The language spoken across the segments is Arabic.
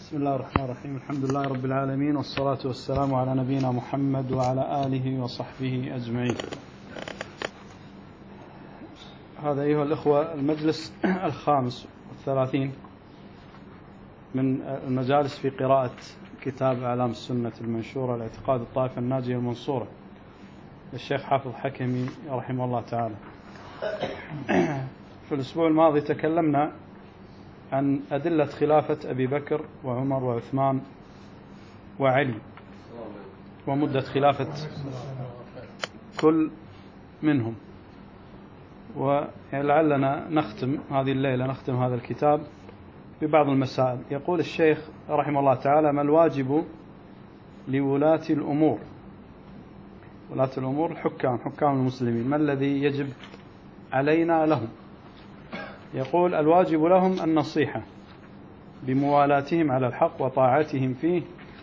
بسم الله الرحمن الرحيم. الحمد لله رب العالمين، والصلاة والسلام على نبينا محمد وعلى آله وصحبه أجمعين. هذا أيها الأخوة المجلس 35 من المجالس في قراءة كتاب أعلام السنة المنشورة لاعتقاد الطائفة الناجية المنصورة للشيخ حافظ حكمي رحمه الله تعالى. في الأسبوع الماضي تكلمنا عن أدلة خلافة أبي بكر وعمر وعثمان وعلي ومدة خلافة كل منهم، ولعلنا نختم هذه الليلة نختم هذا الكتاب ببعض المسائل. يقول الشيخ رحمه الله تعالى: ما الواجب لولاة الأمور؟ ولاة الأمور حكام المسلمين، ما الذي يجب علينا لهم؟ يقول: الواجب لهم النصيحة بموالاتهم على الحق وطاعتهم فيه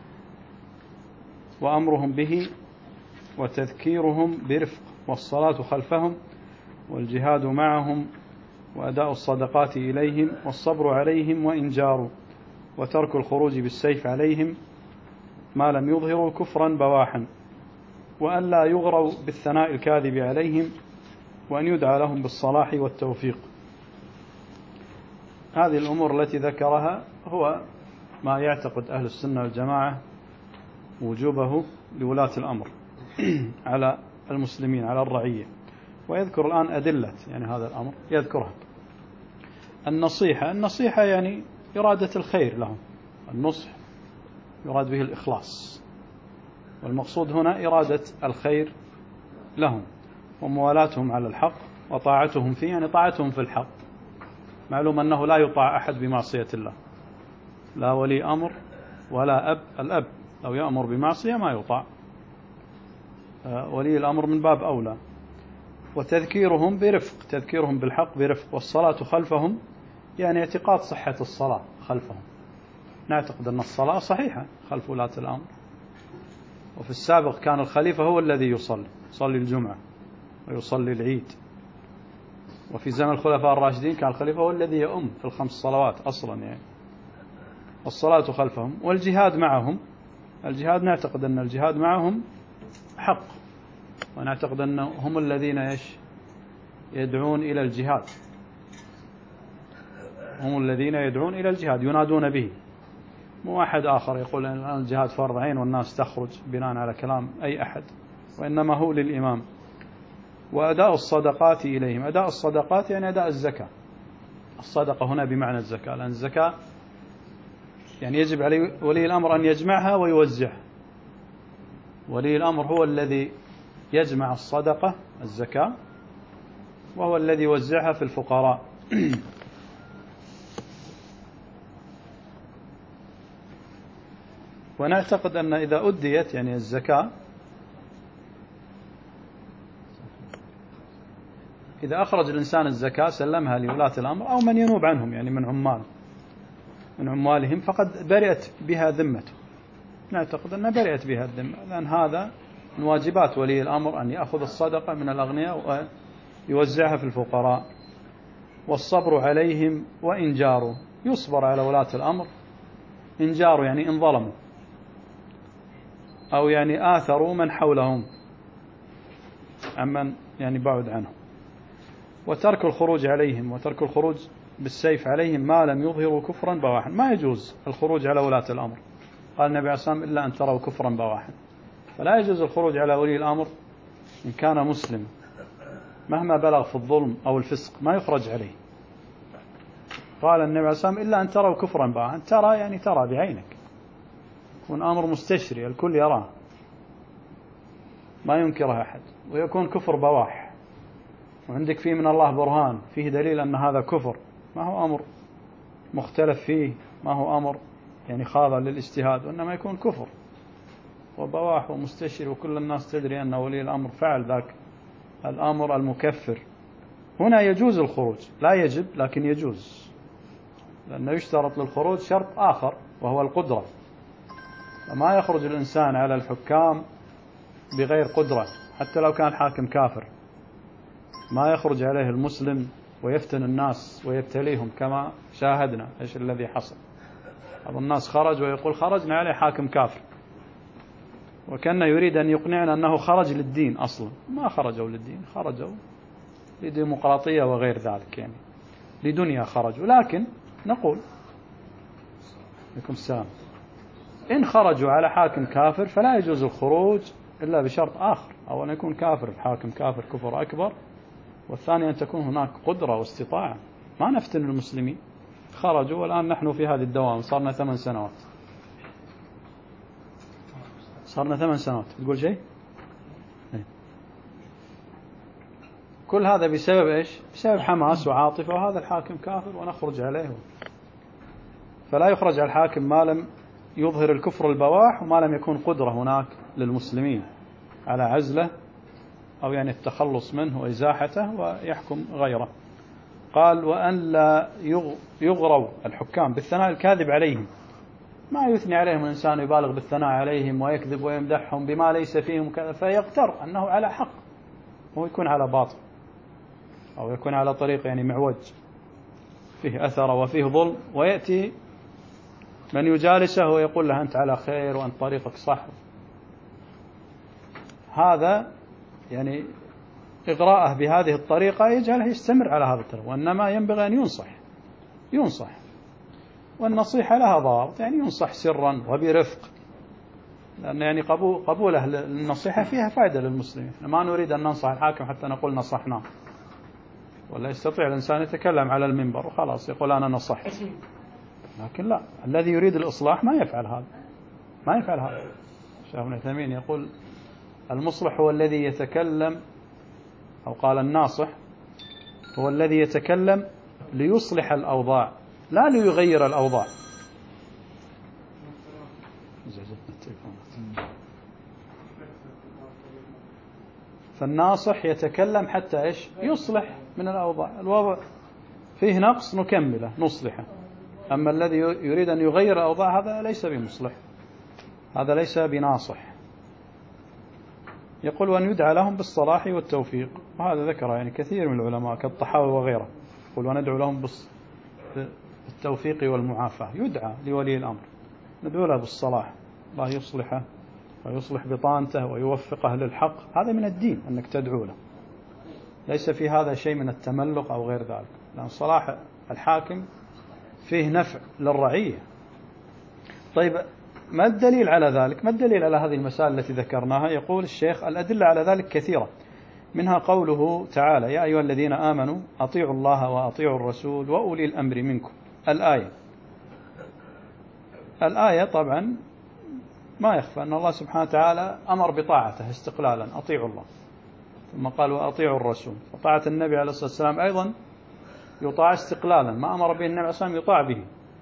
وأمرهم به وتذكيرهم برفق، والصلاة خلفهم والجهاد معهم وأداء الصدقات إليهم والصبر عليهم وإن جاروا، وترك الخروج بالسيف عليهم ما لم يظهروا كفرا بواحا، وأن لا يغروا بالثناء الكاذب عليهم، وأن يدعى لهم بالصلاح والتوفيق. هذه الأمور التي ذكرها هو ما يعتقد أهل السنة والجماعة وجوبه لولاة الأمر على المسلمين، على الرعية. ويذكر الآن أدلة يعني هذا الأمر يذكرها. النصيحة يعني إرادة الخير لهم، النصح يراد به الإخلاص، والمقصود هنا إرادة الخير لهم وموالاتهم على الحق وطاعتهم فيه، يعني طاعتهم في الحق. معلوم أنه لا يطاع أحد بمعصية الله، لا ولي أمر ولا أب. الأب لو يأمر بمعصية ما يطاع، ولي الأمر من باب أولى. وتذكيرهم برفق، تذكيرهم بالحق برفق. والصلاة خلفهم يعني اعتقاد صحة الصلاة خلفهم، نعتقد أن الصلاة صحيحة خلف ولاة الأمر. وفي السابق كان الخليفة هو الذي يصلي الجمعة ويصلي العيد، وفي زمن الخلفاء الراشدين كان الخليفة هو الذي يؤم في الخمس صلوات أصلا يعني. والصلاة خلفهم والجهاد معهم. الجهاد نعتقد أن الجهاد معهم حق، ونعتقد أن هم الذين يدعون إلى الجهاد، هم الذين يدعون إلى الجهاد ينادون به، مو أحد آخر يقول أن الجهاد فرض عين والناس تخرج بناء على كلام أي أحد، وإنما هو للإمام. وأداء الصدقات إليهم. أداء الصدقات يعني أداء الزكاة. الصدقة هنا بمعنى الزكاة، لأن الزكاة يعني يجب على ولي الأمر أن يجمعها ويوزعها. ولي الأمر هو الذي يجمع الصدقة الزكاة، وهو الذي يوزعها في الفقراء. ونعتقد أن إذا أديت يعني الزكاة، إذا أخرج الإنسان الزكاة سلمها لولاة الأمر أو من ينوب عنهم يعني من عمالهم، فقد برئت بها ذمته. نعتقد أنها برئت بها الذمة، لأن هذا من واجبات ولي الأمر أن يأخذ الصدقة من الأغنياء ويوزعها في الفقراء. والصبر عليهم وإن جاروا، يصبر على ولاة الأمر إن جاروا يعني إن ظلموا، أو يعني آثروا من حولهم عمن يعني بعد عنهم. وترك الخروج عليهم، وترك الخروج بالسيف عليهم ما لم يظهروا كفرا بواحا. ما يجوز الخروج على ولاة الأمر، قال النبي عليه الصلاة والسلام: إلا أن تروا كفرا بواحا. فلا يجوز الخروج على ولي الأمر إن كان مسلم مهما بلغ في الظلم أو الفسق، ما يخرج عليه. قال النبي عليه الصلاة والسلام: إلا أن تروا كفرا بواحا. ترى يعني ترى بعينك، يكون أمر مستشري الكل يراه ما ينكره أحد، ويكون كفر بواح وعندك فيه من الله برهان فيه دليل أن هذا كفر، ما هو أمر مختلف فيه، ما هو أمر يعني خاضع للاجتهاد، وإنما يكون كفر وبواح ومستشر، وكل الناس تدري أن ولي الأمر فعل ذاك الأمر المكفر. هنا يجوز الخروج، لا يجب لكن يجوز، لأنه يشترط للخروج شرط آخر وهو القدرة. فما يخرج الإنسان على الحكام بغير قدرة، حتى لو كان حاكم كافر ما يخرج عليه المسلم ويفتن الناس ويبتليهم كما شاهدنا إيش الذي حصل. بعض الناس خرج ويقول خرجنا عليه حاكم كافر، وكأنه يريد أن يقنعنا أنه خرج للدين. أصلا ما خرجوا للدين، خرجوا لديمقراطية وغير ذلك، يعني لدنيا خرجوا. لكن نقول عليكم السلام، إن خرجوا على حاكم كافر فلا يجوز الخروج إلا بشرط آخر، أو أن يكون كافر الحاكم كافر كفر أكبر، والثاني أن تكون هناك قدرة واستطاعة. ما نفتن المسلمين، خرجوا والآن نحن في هذه الدوام صارنا 8 سنوات. صارنا 8 سنوات. تقول شيء؟ كل هذا بسبب إيش؟ بسبب حماس وعاطفة، وهذا الحاكم كافر ونخرج عليه. فلا يخرج على الحاكم ما لم يظهر الكفر البواح، وما لم يكون قدرة هناك للمسلمين على عزله أو يعني التخلص منه وإزاحته ويحكم غيره. قال وأن لا يغروا الحكام بالثناء الكاذب عليهم، ما يثني عليهم الإنسان يبالغ بالثناء عليهم ويكذب ويمدحهم بما ليس فيهم كذا، فيغتر أنه على حق وهو يكون على باطل، أو يكون على طريق يعني معوج فيه أثر وفيه ظلم، ويأتي من يجالسه ويقول له أنت على خير وأنت طريقك صح. هذا يعني إغراءه بهذه الطريقة يجعله يستمر على هذا الطريق، وإنما ينبغي أن ينصح، والنصيحة لها ضابط، يعني ينصح سرا وبرفق، لأن يعني قبوله للنصيحة فيها فائدة للمسلمين. ما نريد أن ننصح الحاكم حتى نقول نصحنا، ولا يستطيع الإنسان يتكلم على المنبر وخلاص يقول أنا نصحت، لكن لا، الذي يريد الإصلاح ما يفعل هذا. الشيخ ابن عثيمين يقول المصلح هو الذي يتكلم، أو قال الناصح هو الذي يتكلم ليصلح الأوضاع لا ليغير الأوضاع. فالناصح يتكلم حتى إيش؟ يصلح من الأوضاع، الوضع فيه نقص نكمله نصلحه. أما الذي يريد أن يغير الأوضاع هذا ليس بمصلح، هذا ليس بناصح. يقول وأن يدعى لهم بالصلاح والتوفيق، وهذا ذكر يعني كثير من العلماء كالطحاوي وغيره، يقول وندعو لهم بالتوفيق والمعافاة. يدعى لولي الأمر، ندعو له بالصلاح، الله يصلحه ويصلح بطانته ويوفقه للحق، هذا من الدين أنك تدعو له، ليس في هذا شيء من التملق أو غير ذلك، لأن صلاح الحاكم فيه نفع للرعية. طيب ما الدليل على ذلك؟ ما الدليل على هذه المسائل التي ذكرناها؟ يقول الشيخ الأدلة على ذلك كثيرة، منها قوله تعالى يا أيها الذين آمنوا أطيعوا الله وأطيعوا الرسول وأولي الأمر منكم. الآية طبعا ما يخفى أن الله سبحانه وتعالى أمر بطاعته استقلالا، أطيعوا الله، ثم قال وأطيعوا الرسول، فطاعة النبي عليه الصلاة والسلام أيضا يطاع استقلالا، ما أمر به النبي عليه الصلاة والسلام يطاع به.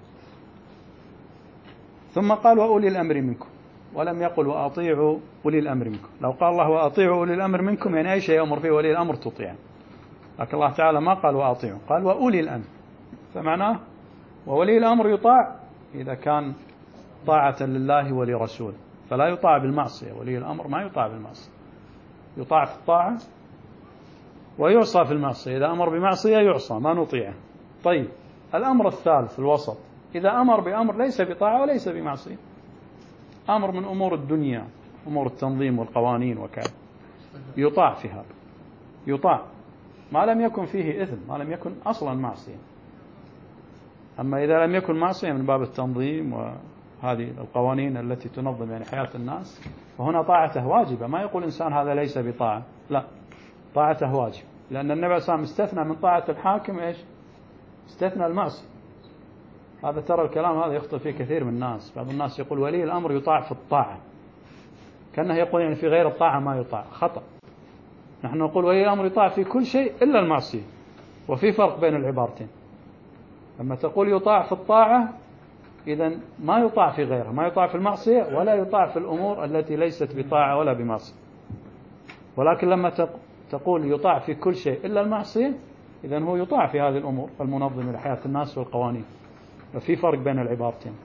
ثم قال وأولي الأمر منكم، ولم يقل وأطيعوا أولي الأمر منكم. لو قال الله وأطيعوا أولي الأمر منكم يعني أي شيء يأمر فيه ولي الأمر تطيع، لكن الله تعالى ما قال وأطيعوا، قال وأولي الأمر، فمعناه وولي الأمر يطاع إذا كان طاعة لله ولرسوله، فلا يطاع بالمعصية. ولي الأمر ما يطاع بالمعصية، يطاع في الطاعة ويعصى في المعصية. إذا أمر بمعصية يعصى ما نطيعه. طيب الأمر الثالث الوسط، إذا أمر بأمر ليس بطاعة وليس بمعصية، أمر من أمور الدنيا، أمور التنظيم والقوانين وكذا، يطاع في هذا، يطاع ما لم يكن فيه إثم، ما لم يكن أصلا معصية. أما إذا لم يكن معصية من باب التنظيم وهذه القوانين التي تنظم يعني حياة الناس، فهنا طاعته واجبة. ما يقول إنسان هذا ليس بطاعة، لا، طاعته واجب، لأن النبي صلى الله عليه وسلم استثنى من طاعة الحاكم إيش؟ استثنى المعصية. هذا ترى الكلام هذا يخطئ فيه كثير من الناس. بعض الناس يقول ولي الأمر يطاع في الطاعة، كأنه يقول يعني في غير الطاعة ما يطاع، خطأ. نحن نقول ولي الأمر يطاع في كل شيء إلا المعصية، وفي فرق بين العبارتين. لما تقول يطاع في الطاعة إذن ما يطاع في غيرها، ما يطاع في المعصية ولا يطاع في الأمور التي ليست بطاعة ولا بمعصية. ولكن لما تقول يطاع في كل شيء إلا المعصية، إذن هو يطاع في هذه الأمور المنظمة لحياة الناس والقوانين، وفي فرق بين العبارتين.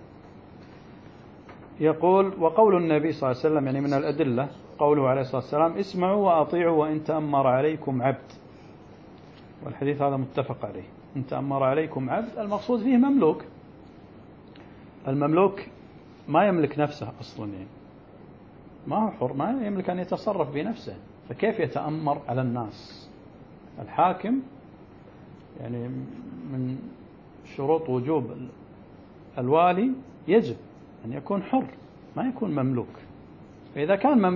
يقول وقول النبي صلى الله عليه وسلم يعني من الأدلة قوله عليه الصلاة والسلام اسمعوا وأطيعوا وإن تأمر عليكم عبد، والحديث هذا متفق عليه. إن تأمر عليكم عبد المقصود فيه مملوك، المملوك ما يملك نفسه أصلا، يعني ما هو حر، ما يملك أن يتصرف بنفسه، فكيف يتأمر على الناس؟ الحاكم يعني من شروط وجوب الوالي يجب أن يكون حر، ما يكون مملوك. إذا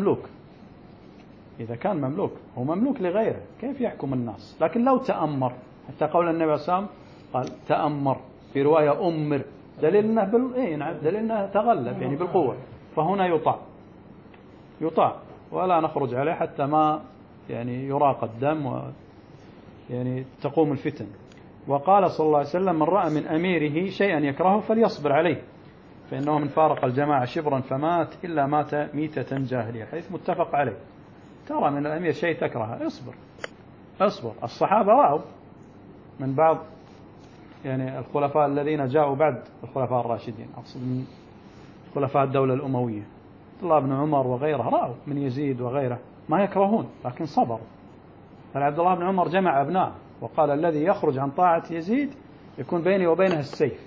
كان مملوك هو مملوك لغيره، كيف يحكم الناس؟ لكن لو تأمر، حتى قول النبي صلى الله عليه وسلم قال تأمر، في رواية أمر، دليل أنه تغلب يعني بالقوة، فهنا يطاع ولا نخرج عليه حتى ما يعني يراق الدم يعني تقوم الفتن. وقال صلى الله عليه وسلم من رأى من أميره شيئا يكرهه فليصبر عليه، فإنه من فارق الجماعة شبرا فمات إلا مات ميتة جاهلية، حديث متفق عليه. ترى من الأمير شيء تكرهه اصبر. الصحابة رأوا من بعض يعني الخلفاء الذين جاءوا بعد الخلفاء الراشدين، أقصد من خلفاء الدولة الأموية، عبد الله بن عمر وغيره، رأوا من يزيد وغيره ما يكرهون لكن صبروا. فعبد الله بن عمر جمع أبناء وقال الذي يخرج عن طاعة يزيد يكون بيني وبينه السيف،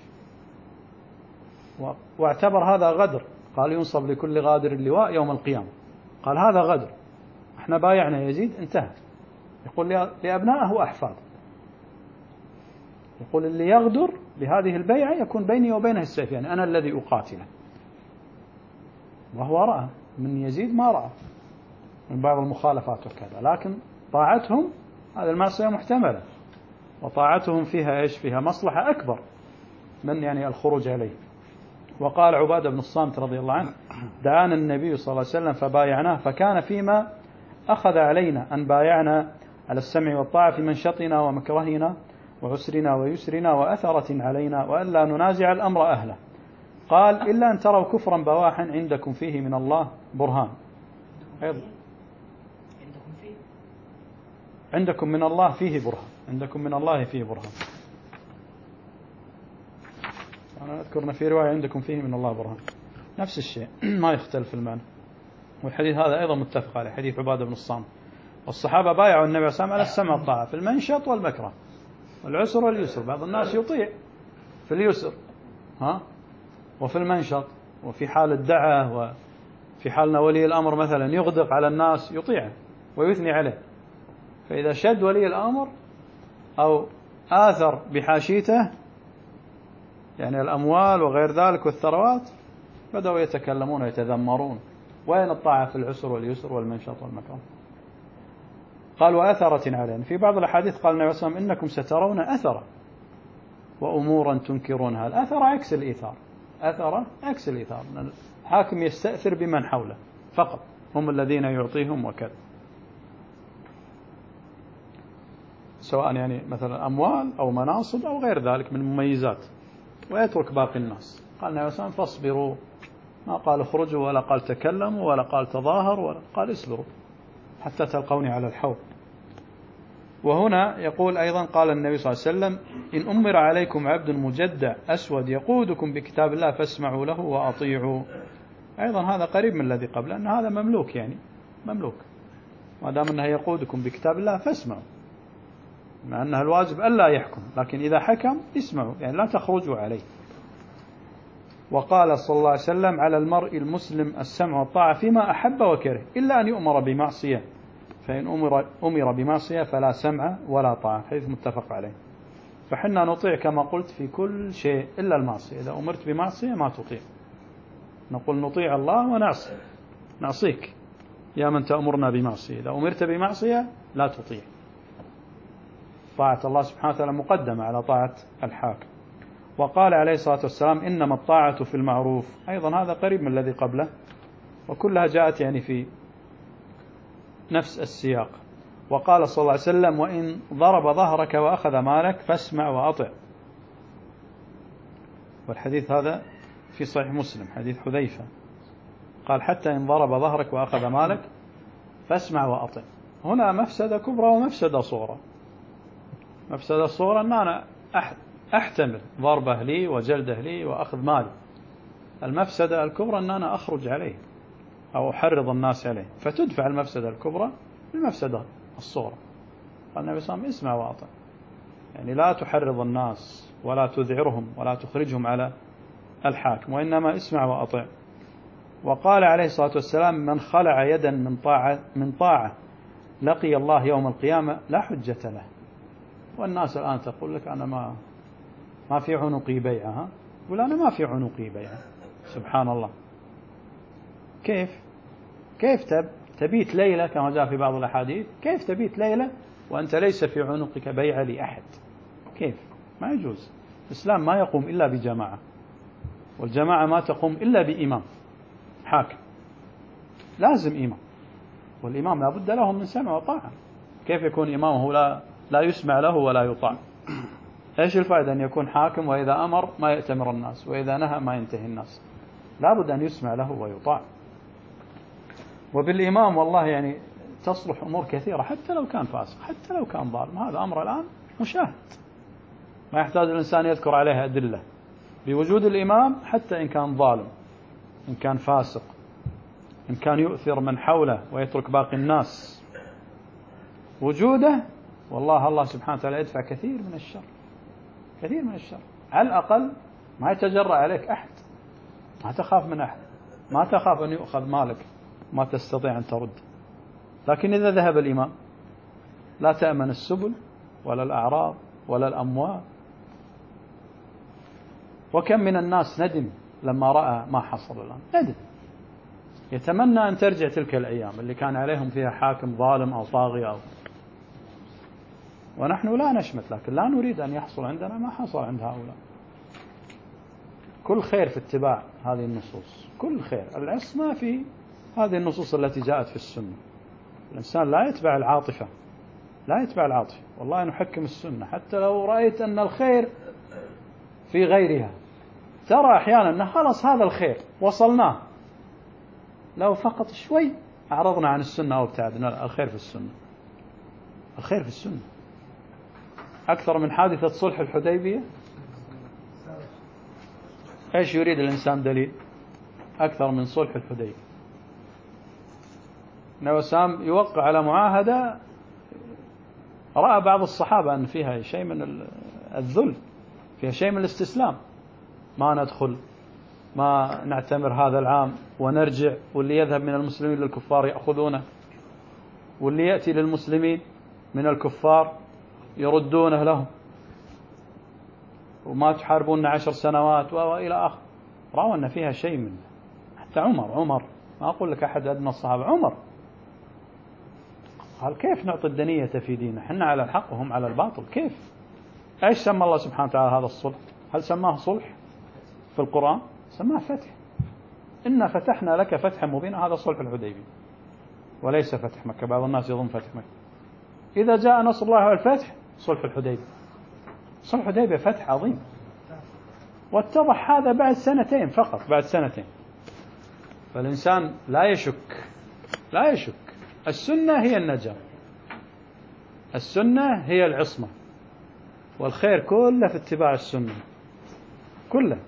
واعتبر هذا غدر، قال ينصب لكل غادر اللواء يوم القيامة، قال هذا غدر، احنا بايعنا يزيد انتهى. يقول لأبنائه وأحفاده، يقول اللي يغدر بهذه البيعة يكون بيني وبينه السيف، يعني أنا الذي أقاتله. وهو رأى من يزيد ما رأى من بعض المخالفات وكذا، لكن طاعتهم هذا المعصية محتملة، وطاعتهم فيها إيش؟ فيها مصلحة أكبر من يعني الخروج عليه. وقال عبادة بن الصامت رضي الله عنه دعانا النبي صلى الله عليه وسلم فبايعناه، فكان فيما أخذ علينا أن بايعنا على السمع والطاعة في منشطنا ومكرهنا وعسرنا ويسرنا وأثرة علينا، وألا ننازع الأمر أهله. قال إلا أن تروا كفرا بواحا عندكم فيه من الله برهان. عندكم من الله فيه برهان، عندكم من الله فيه برهان. أنا أذكرنا في رواية عندكم فيه من الله برهان، نفس الشيء ما يختلف المعنى. والحديث هذا أيضا متفق عليه، حديث عبادة بن الصامت. والصحابة بايعوا النبي صلى الله عليه وسلم على السمع والطاعة في المنشط والمكره، والعسر واليسر. بعض الناس يطيع في اليسر وفي المنشط، وفي حال الدعاء، وفي حالنا ولي الأمر مثلا يغدق على الناس يطيعه ويثني عليه، فإذا شد ولي الأمر أو آثر بحاشيته يعني الأموال وغير ذلك والثروات، بدأوا يتكلمون ويتذمرون. وين الطاعة في العسر واليسر والمنشط والمكره؟ قال وأثرة علينا. في بعض الأحاديث قال النبي صلى الله عليه وسلم إنكم سترون أثرة وأمورا تنكرونها. الأثر عكس الإيثار، أثر عكس الإيثار، الحاكم يستأثر بمن حوله فقط، هم الذين يعطيهم وكذا، سواء يعني مثلا أموال أو مناصب أو غير ذلك من مميزات، ويترك باقي الناس. قال النبي صلى الله عليه وسلم فاصبروا، ما قال اخرجوا ولا قال تكلموا ولا قال تظاهروا ولا قال اصبروا حتى تلقوني على الحوض. وهنا يقول أيضا قال النبي صلى الله عليه وسلم إن أمر عليكم عبد مجدع أسود يقودكم بكتاب الله فاسمعوا له وأطيعوا. أيضا هذا قريب من الذي قبل، أن هذا مملوك، يعني مملوك، ما دام أنه يقودكم بكتاب الله فاسمعوا، مع أنه الواجب ألا يحكم، لكن إذا حكم اسمعوا، يعني لا تخرجوا عليه. وقال صلى الله عليه وسلم على المرء المسلم السمع والطاعة فيما أحب وكره إلا أن يؤمر بمعصية، فإن أمر بمعصية فلا سمع ولا طاعة. حديث متفق عليه. فحنا نطيع كما قلت في كل شيء إلا المعصية، إذا أمرت بمعصية ما تطيع، نقول نطيع الله نعصيك يا من تأمرنا بمعصية، إذا أمرت بمعصية لا تطيع. طاعة الله سبحانه وتعالى مقدمة على طاعة الحاكم. وقال عليه الصلاة والسلام إنما الطاعة في المعروف، أيضا هذا قريب من الذي قبله، وكلها جاءت يعني في نفس السياق. وقال صلى الله عليه وسلم وإن ضرب ظهرك وأخذ مالك فاسمع وأطع. والحديث هذا في صحيح مسلم، حديث حذيفة، قال حتى إن ضرب ظهرك وأخذ مالك فاسمع وأطع. هنا مفسدة كبرى ومفسدة صغرى. مفسدة الصغرى أن أنا أحتمل ضربه لي وجلده لي وأخذ مالي. المفسدة الكبرى أن أنا أخرج عليه أو أحرض الناس عليه، فتدفع المفسدة الكبرى بالمفسدة الصغرى. قال النبي صلى الله عليه وسلم اسمع وأطع، يعني لا تحرض الناس ولا تذعرهم ولا تخرجهم على الحاكم، وإنما اسمع وأطع. وقال عليه الصلاة والسلام: من خلع يدا من طاعة لقي الله يوم القيامة لا حجة له. والناس الآن تقول لك أنا ما في عنقي بيعة، يقول أنا ما في عنقي بيعة. سبحان الله، كيف تبيت ليلة كما جاء في بعض الأحاديث؟ كيف تبيت ليلة وأنت ليس في عنقك بيعة لأحد؟ كيف؟ ما يجوز. الإسلام ما يقوم إلا بجماعة، والجماعة ما تقوم إلا بإمام حاكم. لازم إمام، والإمام لا بد له من سمع وطاعة. كيف يكون إمامه لا يسمع له ولا يطاع؟ إيش الفائدة أن يكون حاكم وإذا أمر ما يأتمر الناس، وإذا نهى ما ينتهي الناس؟ لا بد أن يسمع له ويطاع. وبالإمام والله يعني تصلح أمور كثيرة، حتى لو كان فاسق، حتى لو كان ظالم. هذا أمر الآن مشاهد، ما يحتاج الإنسان يذكر عليها أدلة. بوجود الإمام، حتى إن كان ظالم، إن كان فاسق، إن كان يؤثر من حوله ويترك باقي الناس، وجوده والله الله سبحانه وتعالى يدفع كثير من الشر، كثير من الشر. على الأقل ما يتجرأ عليك أحد، ما تخاف من أحد، ما تخاف أن يؤخذ مالك ما تستطيع أن ترد. لكن إذا ذهب الإمام لا تأمن السبل ولا الأعراض ولا الأموال. وكم من الناس ندم لما رأى ما حصل الآن، ندم، يتمنى أن ترجع تلك الأيام اللي كان عليهم فيها حاكم ظالم أو طاغية ونحن لا نشمت، لكن لا نريد أن يحصل عندنا ما حصل عند هؤلاء. كل خير في اتباع هذه النصوص، كل خير. العصمة في هذه النصوص التي جاءت في السنة. الإنسان لا يتبع العاطفة، لا يتبع العاطفة. والله نحكم السنة حتى لو رأيت أن الخير في غيرها. ترى أحيانا أن خلص هذا الخير وصلناه، لو فقط شوي أعرضنا عن السنة أو ابتعدنا. لا، الخير في السنة، الخير في السنة. أكثر من حادثة صلح الحديبية. إيش يريد الإنسان دليل أكثر من صلح الحديبية؟ النبي سام يوقع على معاهدة رأى بعض الصحابة أن فيها شيء من الذل، فيها شيء من الاستسلام. ما ندخل، ما نعتمر هذا العام ونرجع، واللي يذهب من المسلمين للكفار يأخذونه، واللي يأتي للمسلمين من الكفار يردونه لهم، وما تحاربون 10 سنوات وإلى آخر. رأوا أن فيها شيء من، حتى عمر ما أقول لك أحد أدنى الصحابة، عمر قال كيف نعطي الدنية في ديننا؟ حنا على الحق وهم على الباطل. كيف؟ ايش سمى الله سبحانه وتعالى هذا الصلح؟ هل سماه صلح في القرآن؟ سماه فتح. إنا فتحنا لك فتحا مبينا. هذا صلح الحديبية وليس فتح مكة. بعض الناس يظن فتح مكة. إذا جاء نصر الله والفتح صلح الحديبية. صلح الحديبية فتح عظيم، واتضح هذا بعد سنتين فقط، بعد سنتين. فالإنسان لا يشك. السنة هي النجاة، السنة هي العصمة، والخير كله في اتباع السنة كله.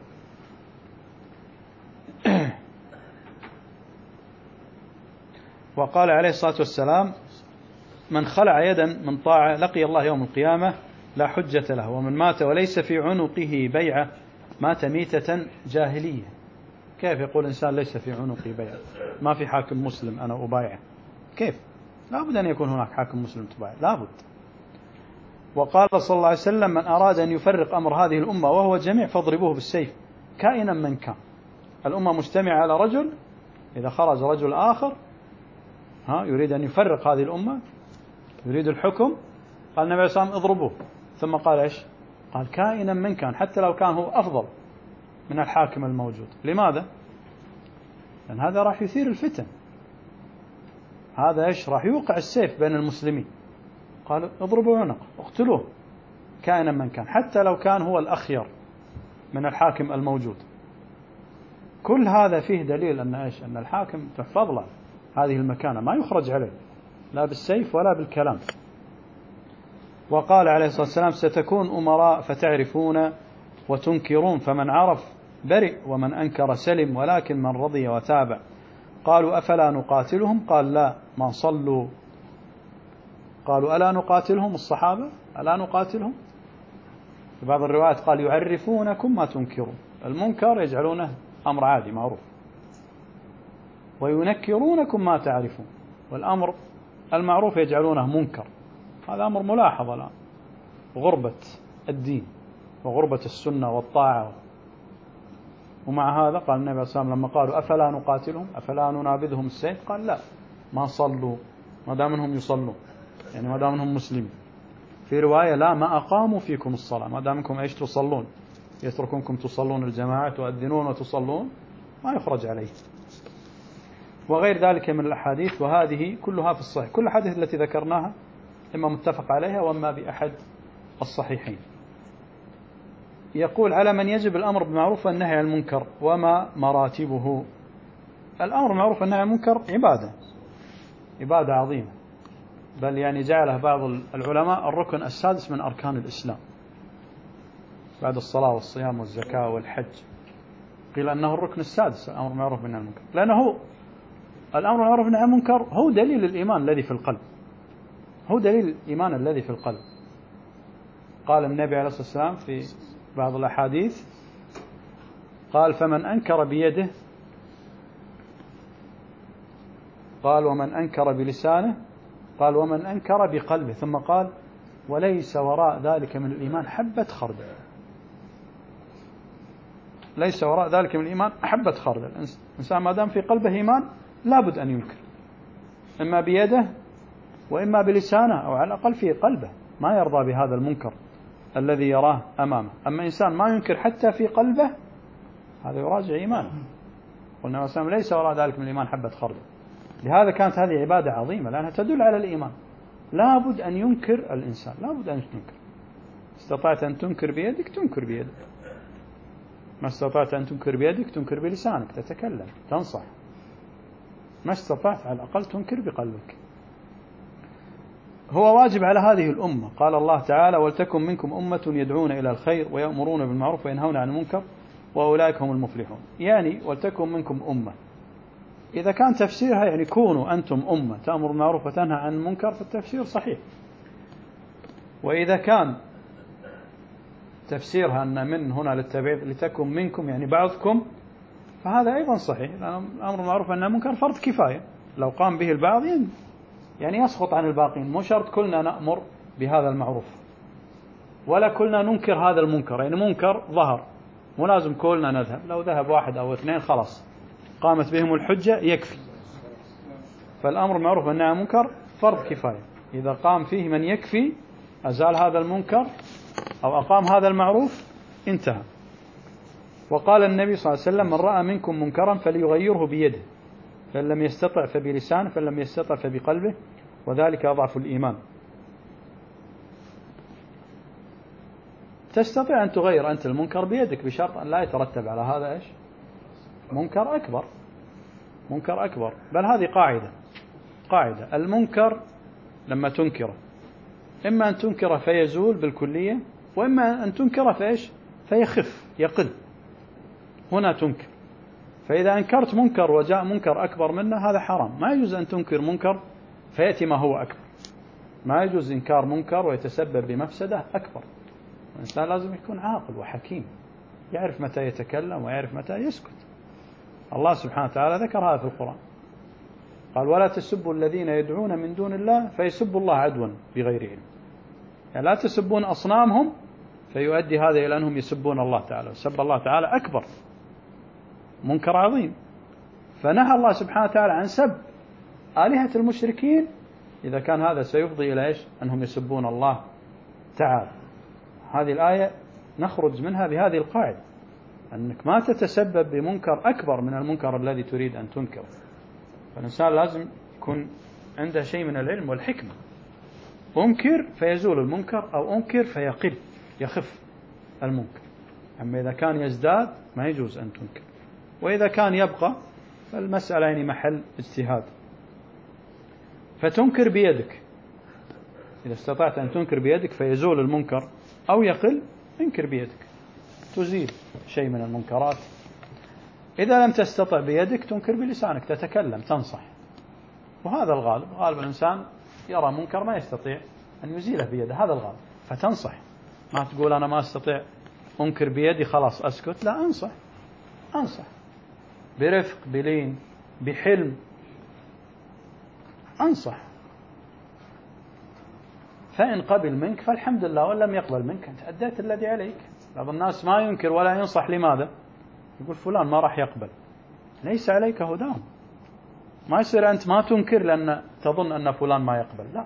وقال عليه الصلاة والسلام: من خلع يدا من طاعة لقي الله يوم القيامة لا حجة له، ومن مات وليس في عنقه بيعة مات ميتة جاهلية. كيف يقول إنسان ليس في عنقه بيعة؟ ما في حاكم مسلم أنا أبايعه. كيف؟ لا بد أن يكون هناك حاكم مسلم تبايع، لا بد. وقال صلى الله عليه وسلم: من أراد أن يفرق أمر هذه الأمة وهو جميع فاضربوه بالسيف كائنا من كان. الأمة مجتمعة على رجل، إذا خرج رجل آخر يريد أن يفرق هذه الأمة، يريد الحكم، قال النبي صلى الله عليه وسلم: اضربوه. ثم قال إيش؟ قال كائنا من كان، حتى لو كان هو أفضل من الحاكم الموجود. لماذا؟ لأن هذا راح يثير الفتن، هذا إيش؟ راح يوقع السيف بين المسلمين. قال اضربوا عنقه، اقتلوه كائنا من كان، حتى لو كان هو الأخير من الحاكم الموجود. كل هذا فيه دليل أن إيش؟ أن الحاكم تحفظ له هذه المكانة، ما يخرج عليه لا بالسيف ولا بالكلام. وقال عليه الصلاة والسلام: ستكون أمراء فتعرفون وتنكرون، فمن عرف برئ ومن أنكر سلم، ولكن من رضي وتابع. قالوا: أفلا نقاتلهم؟ قال: لا، ما صلوا. قالوا: ألا نقاتلهم؟ الصحابة: ألا نقاتلهم؟ في بعض الروايات قال: يعرفونكم ما تنكرون. المنكر يجعلونه أمر عادي معروف، وينكرونكم ما تعرفون، والأمر المعروف يجعلونه منكر. هذا أمر ملاحظ الآن، غربة الدين وغربة السنة والطاعة. ومع هذا قال النبي صلى الله عليه وسلم لما قالوا أفلا نقاتلهم أفلا ننابذهم السيف، قال لا، ما صلوا ما دام انهم يصلون، يعني ما دام انهم مسلمين. في رواية لا، ما أقاموا فيكم الصلاة، ما دام انكم ايش تصلون، يتركونكم تصلون الجماعة تؤذنون وتصلون، ما يخرج عليه. وغير ذلك من الأحاديث، وهذه كلها في الصحيح. كل الأحاديث التي ذكرناها إما متفق عليها وإما بأحد الصحيحين. يقول على من يجب الأمر بالمعروف والنهي عن المنكر وما مراتبه. الأمر بالمعروف والنهي عن المنكر عبادة عظيمة، بل يعني جعله بعض العلماء الركن السادس من أركان الإسلام بعد الصلاة والصيام والزكاة والحج. قيل أنه الركن السادس الأمر بالمعروف والنهي عن المنكر، لأنه الأمر بالمعروف والنهي عن المنكر هو دليل الإيمان الذي في القلب، هو دليل الإيمان الذي في القلب. قال النبي عليه الصلاة والسلام في بعض الأحاديث، قال فمن أنكر بيده، قال ومن أنكر بلسانه، قال ومن أنكر بقلبه، ثم قال وليس وراء ذلك من الإيمان حبة خردل. ليس وراء ذلك من الإيمان حبة خردل. الإنسان ما دام في قلبه إيمان لابد أن ينكر، إما بيده وإما بلسانه، أو على الأقل في قلبه ما يرضى بهذا المنكر الذي يراه أمامه. أما إنسان ما ينكر حتى في قلبه، هذا يراجع إيمانه. قلنا مثلا ليس وراء ذلك من الإيمان حبة خردل. لهذا كانت هذه عبادة عظيمة، لأنها تدل على الإيمان. لابد أن ينكر الإنسان، لابد أن ينكر. استطعت أن تنكر بيدك تنكر بيدك، ما استطعت أن تنكر بيدك تنكر بلسانك، تتكلم تنصح. ما استطعت على الأقل تنكر بقلبك. هو واجب على هذه الأمة. قال الله تعالى ولتكن منكم أمة يدعون إلى الخير ويأمرون بالمعروف وينهون عن المنكر وأولئك هم المفلحون. يعني ولتكن منكم أمة، إذا كان تفسيرها يعني كونوا أنتم أمة تأمر بالمعروف وتنهى عن المنكر، فالتفسير صحيح. وإذا كان تفسيرها أن من هنا للتبعيض لتكن منكم يعني بعضكم، فهذا أيضا صحيح، لأن الأمر بالمعروف والنهي عن المنكر فرض كفاية، لو قام به البعض يعني يسقط عن الباقين. مو شرط كلنا نأمر بهذا المعروف ولا كلنا ننكر هذا المنكر، يعني منكر ظهر مو لازم كلنا نذهب، لو ذهب واحد أو اثنين خلاص قامت بهم الحجة يكفي. فالأمر بالمعروف والنهي عن المنكر فرض كفاية، إذا قام فيه من يكفي أزال هذا المنكر أو أقام هذا المعروف انتهى. وقال النبي صلى الله عليه وسلم من رأى منكم منكرا فليغيره بيده، فإن لم يستطع فبلسانه، فإن لم يستطع فبقلبه، وذلك أضعف الإيمان. تستطيع أن تغير أنت المنكر بيدك بشرط أن لا يترتب على هذا إيش؟ منكر أكبر. منكر أكبر. بل هذه قاعدة المنكر لما تنكره إما أن تنكره فيزول بالكلية، وإما أن تنكره فإيش؟ فيخف يقل. هنا تنكر، فإذا أنكرت منكر وجاء منكر أكبر منه هذا حرام. ما يجوز أن تنكر منكر فيأتي ما هو أكبر. ما يجوز إنكار منكر ويتسبب بمفسدة أكبر. الإنسان لازم يكون عاقل وحكيم، يعرف متى يتكلم ويعرف متى يسكت. الله سبحانه وتعالى ذكر هذا في القرآن، قال ولا تسبوا الذين يدعون من دون الله فيسبوا الله عدوا بغير علم. يعني لا تسبون أصنامهم فيؤدي هذا إلى أنهم يسبون الله تعالى. سب الله تعالى أكبر، منكر عظيم. فنهى الله سبحانه وتعالى عن سب آلهة المشركين إذا كان هذا سيفضي إلى إيش؟ أنهم يسبون الله تعالى. هذه الآية نخرج منها بهذه القاعدة، أنك ما تتسبب بمنكر أكبر من المنكر الذي تريد أن تنكره. فالإنسان لازم يكون عنده شيء من العلم والحكمة. أنكر فيزول المنكر، أو أنكر فيقل يخف المنكر. أما إذا كان يزداد ما يجوز أن تنكر، وإذا كان يبقى فالمسألة يعني محل اجتهاد. فتنكر بيدك، إذا استطعت أن تنكر بيدك فيزول المنكر أو يقل، انكر بيدك تزيل شيء من المنكرات. إذا لم تستطع بيدك تنكر بلسانك، تتكلم تنصح. وهذا الغالب، غالب الإنسان يرى منكر ما يستطيع أن يزيله بيده، هذا الغالب، فتنصح. ما تقول أنا ما أستطيع أنكر بيدي خلاص أسكت، لا، أنصح برفق، بلين، بحلم، أنصح. فإن قبل منك فالحمد لله، وإن لم يقبل منك أنت أديت الذي عليك. بعض الناس ما ينكر ولا ينصح، لماذا؟ يقول فلان ما راح يقبل. ليس عليك هداهم. ما يصير أنت ما تنكر لأن تظن أن فلان ما يقبل، لا.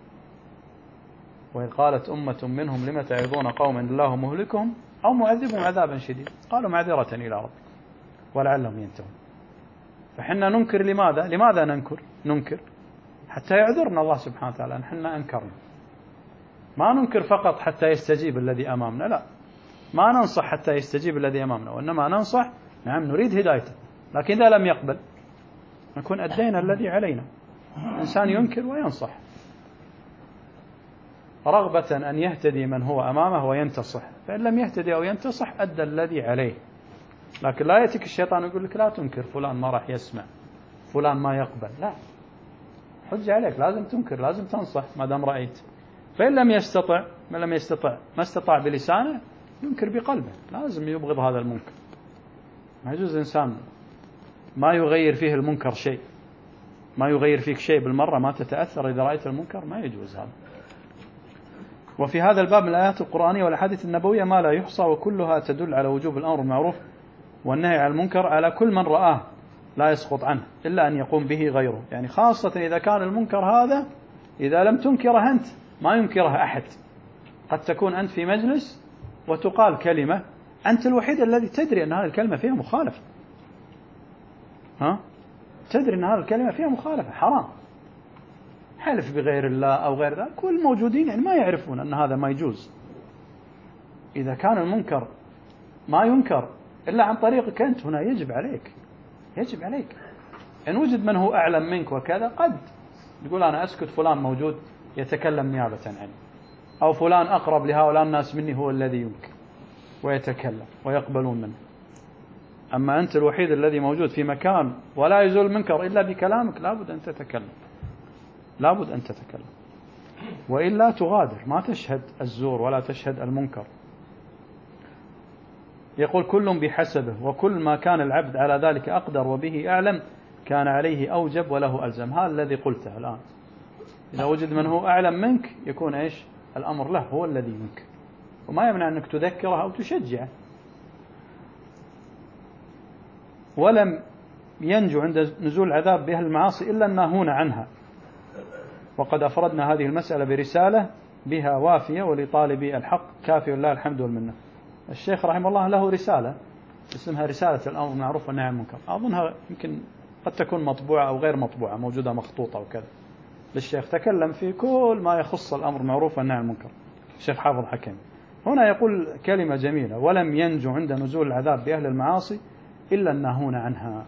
وإذ قالت أمة منهم لم تعظون قوما الله مهلكهم أو معذبهم عذابا شديد قالوا معذرة إلى ربكم ولعلهم ينتهون. فحنا ننكر. لماذا ننكر حتى يعذرنا الله سبحانه وتعالى أن حنا أنكرنا. ما ننكر فقط حتى يستجيب الذي أمامنا، لا. ما ننصح حتى يستجيب الذي أمامنا، وإنما ننصح، نعم، نريد هدايته، لكن إذا لم يقبل نكون أدينا الذي علينا. إنسان ينكر وينصح رغبة أن يهتدي من هو أمامه وينتصح، فإن لم يهتدي أو ينتصح أدى الذي عليه. لكن لا يأتيك الشيطان يقول لك لا تنكر، فلان ما راح يسمع، فلان ما يقبل، لا. حج عليك، لازم تنكر، لازم تنصح ما دام رأيت. فإن لم يستطع ما استطاع بلسانه ينكر بقلبه، لازم يبغض هذا المنكر. ما يجوز إنسان ما يغير فيه المنكر شيء، ما يغير فيك شيء بالمرة، ما تتأثر إذا رأيت المنكر، ما يجوز هذا. وفي هذا الباب من الآيات القرآنية والأحاديث النبوية ما لا يحصى، وكلها تدل على وجوب الأمر بالمعروف والنهي عن المنكر على كل من رآه لا يسقط عنه إلا أن يقوم به غيره. يعني خاصة إذا كان المنكر هذا إذا لم تنكره أنت ما ينكره أحد. قد تكون أنت في مجلس وتقال كلمة أنت الوحيد الذي تدري أن هذه الكلمة فيها مخالفة، تدري أن هذه الكلمة فيها مخالفة، حرام، حلف بغير الله أو غير ذلك، كل موجودين يعني ما يعرفون أن هذا ما يجوز. إذا كان المنكر ما ينكر إلا عن طريقك أنت، هنا يجب عليك إن وجد من هو أعلم منك وكذا، قد تقول أنا أسكت، فلان موجود يتكلم نيابة عني، أو فلان أقرب لهؤلاء الناس مني هو الذي ينكر ويتكلم ويقبلون منه. أما أنت الوحيد الذي موجود في مكان ولا يزول المنكر إلا بكلامك، لابد أن تتكلم، وإلا تغادر، ما تشهد الزور ولا تشهد المنكر. يقول كل بحسبه، وكل ما كان العبد على ذلك أقدر وبه أعلم كان عليه أوجب وله ألزم. هذا الذي قلته الآن، إذا وجد من هو أعلم منك يكون إيش الأمر له، هو الذي منك، وما يمنع أنك تذكره أو تشجعه. ولم ينجو عند نزول العذاب بأهل المعاصي إلا الناهون عنها، وقد أفردنا هذه المسألة برسالة بها وافية، ولطالبي الحق كافي الله الحمد والمنة. الشيخ رحمه الله له رسالة اسمها رسالة الأمر بالمعروف والنهي عن المنكر، أظنها يمكن قد تكون مطبوعة أو غير مطبوعة، موجودة مخطوطة وكذا، للشيخ تكلم في كل ما يخص الأمر بالمعروف والنهي عن المنكر، الشيخ حافظ حكيم. هنا يقول كلمة جميلة: ولم ينجو عند نزول العذاب بأهل المعاصي إلا الناهون عنها.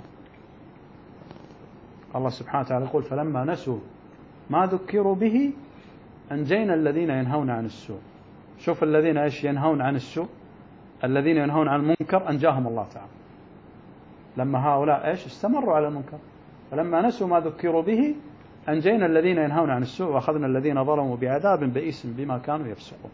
الله سبحانه وتعالى يقول: فلما نسوا ما ذكروا به أنجينا الذين ينهون عن السوء. شوف الذين إيش ينهون عن السوء، الذين ينهون عن المنكر أنجاهم الله تعالى. لما هؤلاء إيش استمروا على المنكر، فلما نسوا ما ذكروا به أنجينا الذين ينهون عن السوء وأخذنا الذين ظلموا بعذاب بئيس بما كانوا يفسقون.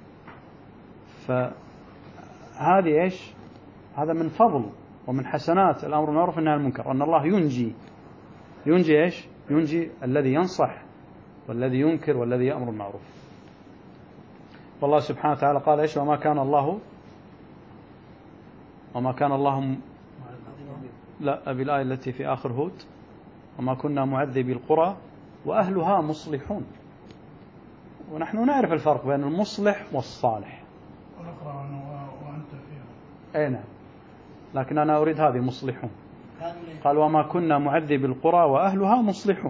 فهذه إيش؟ هذا من فضل ومن حسنات الأمر بالمعروف والنهي عن المنكر، أن الله ينجي إيش؟ ينجي الذي ينصح والذي ينكر والذي يأمر بالمعروف. والله سبحانه وتعالى قال إيش؟ وما كان الله لا، بالآية التي في آخر هود: وما كنا معذبي القرى وأهلها مصلحون. ونحن نعرف الفرق بين المصلح والصالح. وأنت فيها. أي نعم، لكن أنا أريد هذه مصلحون. قال: وما كنا معذبي القرى وأهلها مصلحون.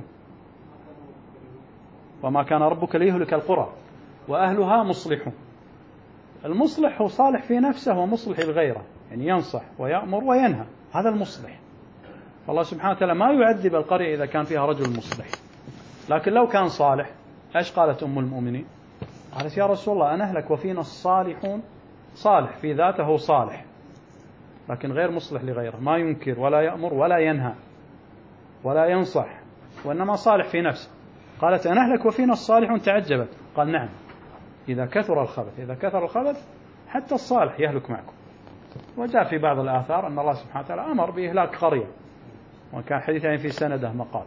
وما كان ربك ليهلك القرى وأهلها مصلحون. المصلح هو صالح في نفسه ومصلح لغيره، يعني ينصح ويأمر وينهى، هذا المصلح. فالله سبحانه وتعالى ما يعذب القرية إذا كان فيها رجل مصلح. لكن لو كان صالح، إيش قالت أم المؤمنين؟ قالت: يا رسول الله أنا أهلك وفينا الصالحون. صالح في ذاته صالح، لكن غير مصلح لغيره، ما ينكر ولا يأمر ولا ينهى ولا ينصح، وإنما صالح في نفسه. قالت: أنا أهلك وفينا الصالحون. تعجبت، قال: نعم، إذا كثر الخبث حتى الصالح يهلك معكم. وجاء في بعض الآثار أن الله سبحانه وتعالى أمر بإهلاك قرية، وكان حديثا في سنده مقال.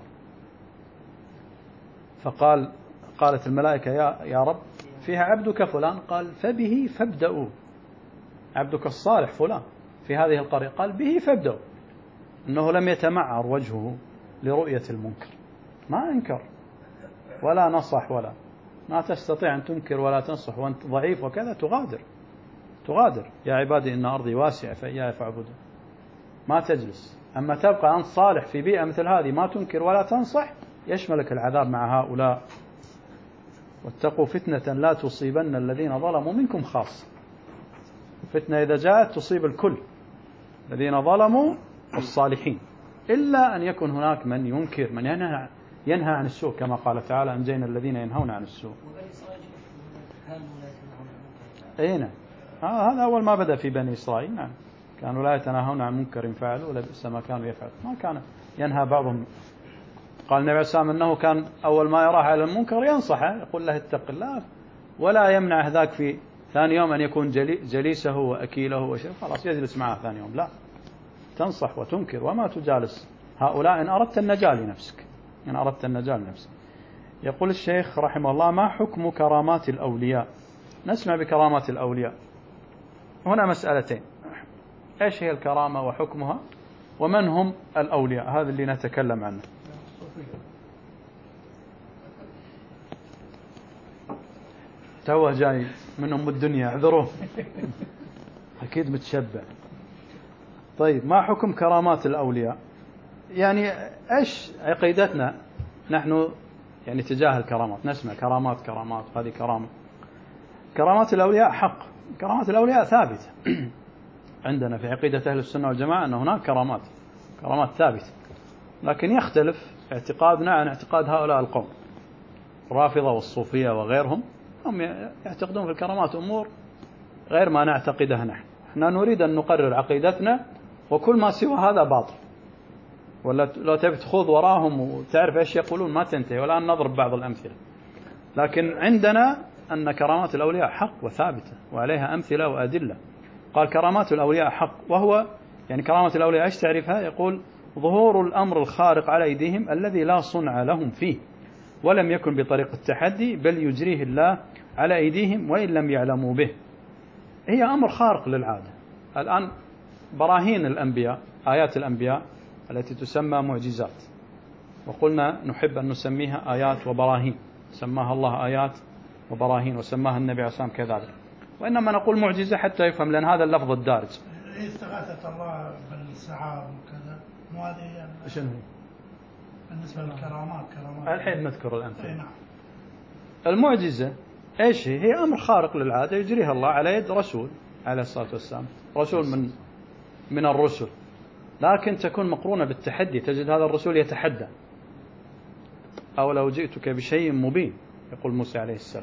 قالت الملائكة يا رب فيها عبدك فلان، قال فبه فابدأوا، عبدك الصالح فلان في هذه القرية، قال به فابدأوا، أنه لم يتمعر وجهه لرؤية المنكر، ما أنكر ولا نصح، ولا ما تستطيع أن تنكر ولا تنصح وأنت ضعيف وكذا، تغادر يا عبادي إن أرضي واسعة فإياي فاعبدون، ما تجلس. أما تبقى أنت صالح في بيئة مثل هذه ما تنكر ولا تنصح، يشملك العذاب مع هؤلاء. واتقوا فتنة لا تصيبن الذين ظلموا منكم خاصة. فتنة إذا جاءت تصيب الكل، الذين ظلموا والصالحين، إلا أن يكون هناك من ينكر، من ينهى عن السوء، كما قال تعالى أنجينا الذين ينهون عن السوء. أي نعم، هذا أول ما بدأ في بني إسرائيل. نعم، كانوا لا يتناهون عن منكر فعلوا لبئس ما كانوا يفعلون، ما كان ينهى بعضهم. قال النبي عليه الصلاة والسلام أنه كان أول ما يراه على المنكر ينصحه، يقول له اتق الله، ولا يمنع ذاك في ثاني يوم أن يكون جليسه وأكيله وشيء، خلاص يجلس معه ثاني يوم، لا، تنصح وتنكر وما تجالس هؤلاء إن أردت النجاة لنفسك، إن أردت النجاة لنفسك. يقول الشيخ رحمه الله: ما حكم كرامات الأولياء؟ نسمع بكرامات الأولياء. هنا مسألتين: إيش هي الكرامة وحكمها، ومن هم الأولياء؟ هذا اللي نتكلم عنه. توه جاي منهم الدنيا، اعذروه، أكيد متشبع. طيب، ما حكم كرامات الأولياء؟ يعني إيش عقيدتنا نحن يعني تجاه الكرامات؟ نسمع كرامات، هذه كرامة. كرامات الأولياء حق، كرامات الأولياء ثابتة عندنا في عقيدة أهل السنة والجماعة، أن هناك كرامات ثابتة، لكن يختلف اعتقادنا عن اعتقاد هؤلاء القوم، الرافضة والصوفية وغيرهم. هم يعتقدون في الكرامات أمور غير ما نعتقدها نحن. احنا نريد أن نقرر عقيدتنا، وكل ما سوى هذا باطل، ولا لو تبي تخوض وراهم وتعرف ايش يقولون ما تنتهي. والآن نضرب بعض الأمثلة، لكن عندنا أن كرامات الأولياء حق وثابتة، وعليها أمثلة وأدلة. قال كرامات الأولياء حق، وهو يعني كرامة الأولياء ايش تعرفها؟ يقول: ظهور الأمر الخارق على أيديهم الذي لا صنع لهم فيه، ولم يكن بطريق التحدي، بل يجريه الله على أيديهم وإن لم يعلموا به. هي أمر خارق للعادة. الآن براهين الأنبياء، آيات الأنبياء التي تسمى معجزات، وقلنا نحب أن نسميها آيات وبراهين، سماها الله آيات وبراهين، وسماها النبي عليه الصلاة والسلام كذلك. وإنما نقول معجزة حتى يفهم، لأن هذا اللفظ الدارج. استغاثة الله بالسحاب وكذا، مو هذه شنو بالنسبة للكرامات؟ الحين نذكر الأمثلة. نعم. المعجزة إيش هي؟ أمر خارق للعادة يجريها الله على يد رسول عليه الصلاة والسلام، رسول من الرسل، لكن تكون مقرونة بالتحدي. تجد هذا الرسول يتحدى: أو لو جئتك بشيء مبين، يقول موسى عليه السلام.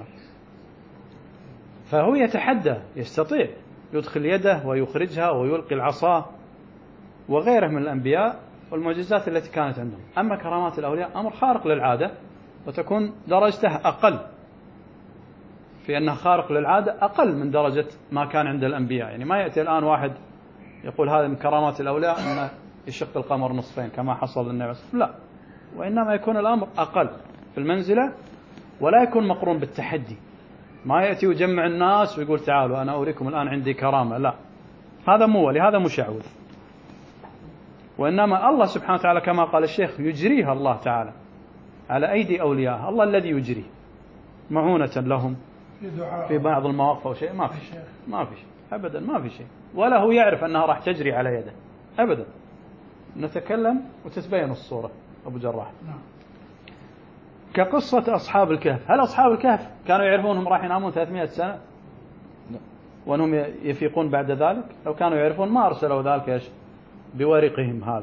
فهو يتحدى، يستطيع يدخل يده ويخرجها ويلقي العصا، وغيره من الأنبياء والمعجزات التي كانت عندهم. أما كرامات الأولياء أمر خارق للعادة، وتكون درجته أقل في أنها خارق للعادة، أقل من درجة ما كان عند الأنبياء. يعني ما يأتي الآن واحد يقول هذا من كرامات الأولياء أنه يشق القمر نصفين كما حصل للنبي، لا، وإنما يكون الأمر أقل في المنزلة، ولا يكون مقرون بالتحدي. ما يأتي ويجمع الناس ويقول تعالوا أنا أريكم الآن عندي كرامة، لا، هذا مو ولهذا مشعوذ. وإنما الله سبحانه وتعالى كما قال الشيخ يجريها الله تعالى على أيدي أولياء، الله الذي يجري معونة لهم في بعض المواقف أو شيء. ما في شيء أبدا، ما في شيء، ولا هو يعرف أنها راح تجري على يده أبدا. نتكلم وتتبين الصورة. أبو جراح، كقصة أصحاب الكهف. هل أصحاب الكهف كانوا يعرفونهم راح ينامون 300 سنة وأنهم يفيقون بعد ذلك؟ لو كانوا يعرفون ما أرسلوا ذلك إيش بورقهم هذا.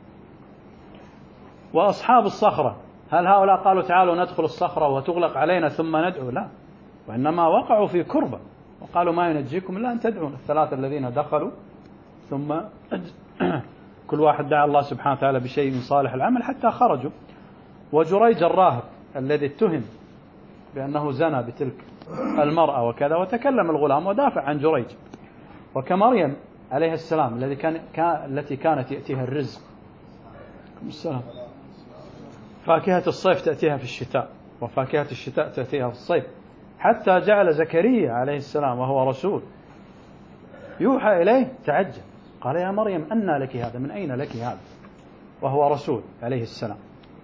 وأصحاب الصخرة، هل هؤلاء قالوا تعالوا ندخل الصخرة وتغلق علينا ثم ندعو؟ لا، وإنما وقعوا في كربة وقالوا ما ينجيكم إلا أن تدعون. الثلاثة الذين دخلوا ثم كل واحد دعا الله سبحانه وتعالى بشيء من صالح العمل حتى خرجوا. وجريج الراهب الذي اتهم بأنه زنى بتلك المرأة وكذا، وتكلم الغلام ودافع عن جريج. وكمريم عليه السلام التي كانت يأتيها الرزق. السلام. فاكهة الصيف تأتيها في الشتاء، وفاكهة الشتاء تأتيها في الصيف، حتى جعل زكريا عليه السلام وهو رسول يوحى إليه تعجب، قال يا مريم أنى لك هذا، من أين لك هذا، وهو رسول عليه السلام.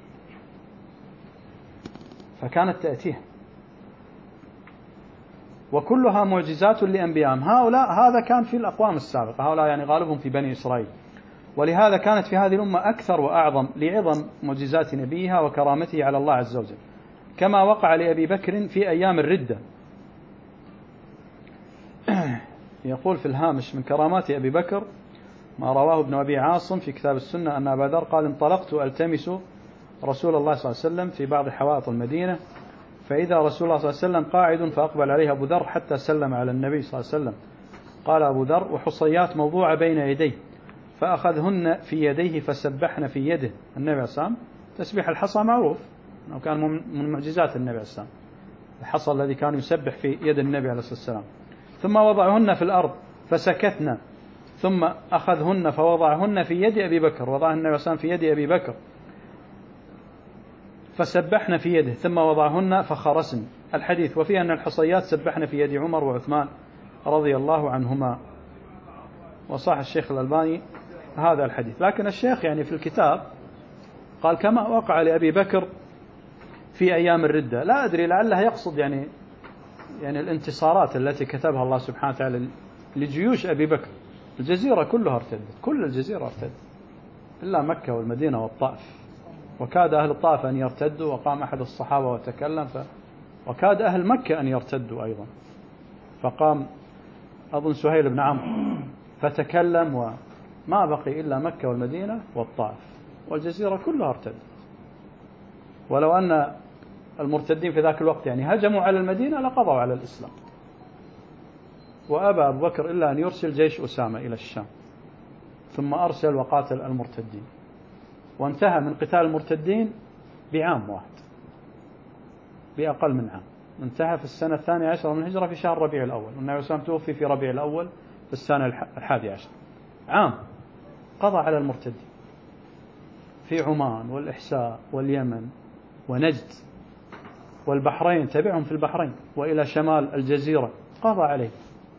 فكانت تأتيه، وكلها معجزات لأنبيائهم. هؤلاء هذا كان في الأقوام السابقة، هؤلاء يعني غالبهم في بني إسرائيل، ولهذا كانت في هذه الأمة أكثر وأعظم لعظم معجزات نبيها وكرامته على الله عز وجل، كما وقع لأبي بكر في أيام الردة. يقول في الهامش من كرامات أبي بكر ما رواه ابن أبي عاصم في كتاب السنة أن أبا ذر قال انطلقت ألتمس رسول الله صلى الله عليه وسلم في بعض حوائط المدينة، فإذا رسول الله صلى الله عليه وسلم قاعد، فأقبل عليه أبو ذر حتى سلم على النبي صلى الله عليه وسلم. قال أبو ذر وحصيات موضوعة بين يديه، فأخذهن في يديه فسبحن في يده. النبي عليه السلام تسبيح الحصى معروف أنه كان من معجزات النبي عليه السلام، الحصى الذي كان يسبح في يد النبي عليه الصلاة والسلام. ثم وضعهن في الأرض فسكتنا، ثم أخذهن فوضعهن في يد أبي بكر، وضعهن النبي عليه السلام في يد أبي بكر فسبحن في يده، ثم وضعهن فخرسن. الحديث وفيه أن الحصيات سبحن في يد عمر وعثمان رضي الله عنهما. وصح الشيخ الألباني هذا الحديث، لكن الشيخ يعني في الكتاب قال كما وقع لأبي بكر في أيام الردة. لا أدري لعله يقصد يعني الانتصارات التي كتبها الله سبحانه وتعالى لجيوش أبي بكر. الجزيرة كلها ارتدت، كل الجزيرة ارتدت إلا مكة والمدينة والطائف، وكاد أهل الطائف أن يرتدوا، وقام أحد الصحابة وتكلم وكاد أهل مكة أن يرتدوا أيضا، فقام أظن سهيل بن عمرو فتكلم، وما بقي إلا مكة والمدينة والطائف، والجزيرة كلها ارتدت. ولو أن المرتدين في ذاك الوقت يعني هجموا على المدينة لقضوا على الإسلام. وأبى أبو بكر إلا أن يرسل جيش أسامة إلى الشام، ثم أرسل وقاتل المرتدين، وانتهى من قتال المرتدين بعام واحد، بأقل من عام. انتهى في السنة 12 من الهجرة في شهر ربيع الأول، والنبي صلى الله عليه وسلم توفي في ربيع الأول في السنة 11. عام قضى على المرتدين في عمان والإحساء واليمن ونجد والبحرين، تبعهم في البحرين وإلى شمال الجزيرة، قضى عليه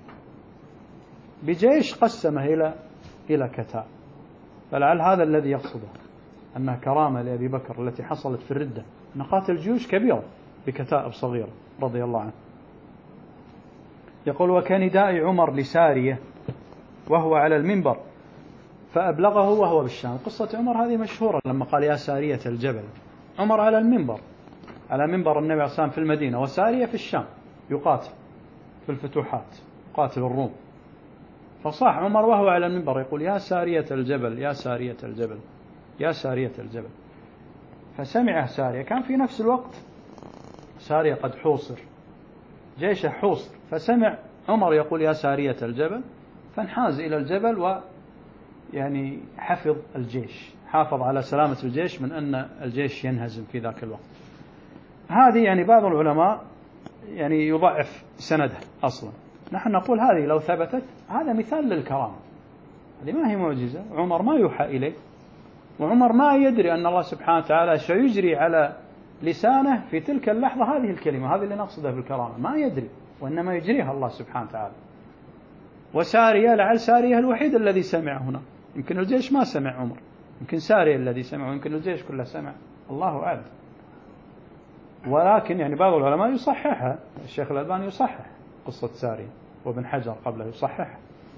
بجيش قسمه إلى كتائب. فلعل هذا الذي يقصده، أنها كرامة لأبي بكر التي حصلت في الردة، أن قاتل جيوش كبيرة بكتائب صغيرة رضي الله عنه. يقول وكنداء عمر لسارية وهو على المنبر فأبلغه وهو بالشام. قصة عمر هذه مشهورة، لما قال يا سارية الجبل. عمر على المنبر، على منبر النبي عليه الصلاة والسلام في المدينة، وسارية في الشام يقاتل في الفتوحات، قاتل الروم. فصاح عمر وهو على المنبر يقول يا سارية الجبل، يا سارية الجبل، يا سارية الجبل. فسمع سارية، كان في نفس الوقت سارية قد حوصر، جيشه حوصر، فسمع عمر يقول يا سارية الجبل، فانحاز إلى الجبل ويعني حفظ الجيش، حافظ على سلامة الجيش من أن الجيش ينهزم في ذاك الوقت. هذه يعني بعض العلماء يعني يضعف سندها أصلا. نحن نقول هذه لو ثبتت هذا مثال للكرامة، هذه ما هي معجزة. عمر ما يوحى إليه، وعمر ما يدري أن الله سبحانه وتعالى سيجري على لسانه في تلك اللحظة هذه الكلمة، هذه اللي نقصدها بالكرامة، ما يدري، وإنما يجريها الله سبحانه وتعالى. وسارية لعل سارية الوحيد الذي سمع هنا، يمكن الجيش ما سمع عمر، يمكن سارية الذي سمع، ويمكن الجيش كله سمع، الله أعلم. ولكن يعني بعض العلماء يصححها، الشيخ الألباني يصحح قصة سارية، وابن حجر قبله يصححها.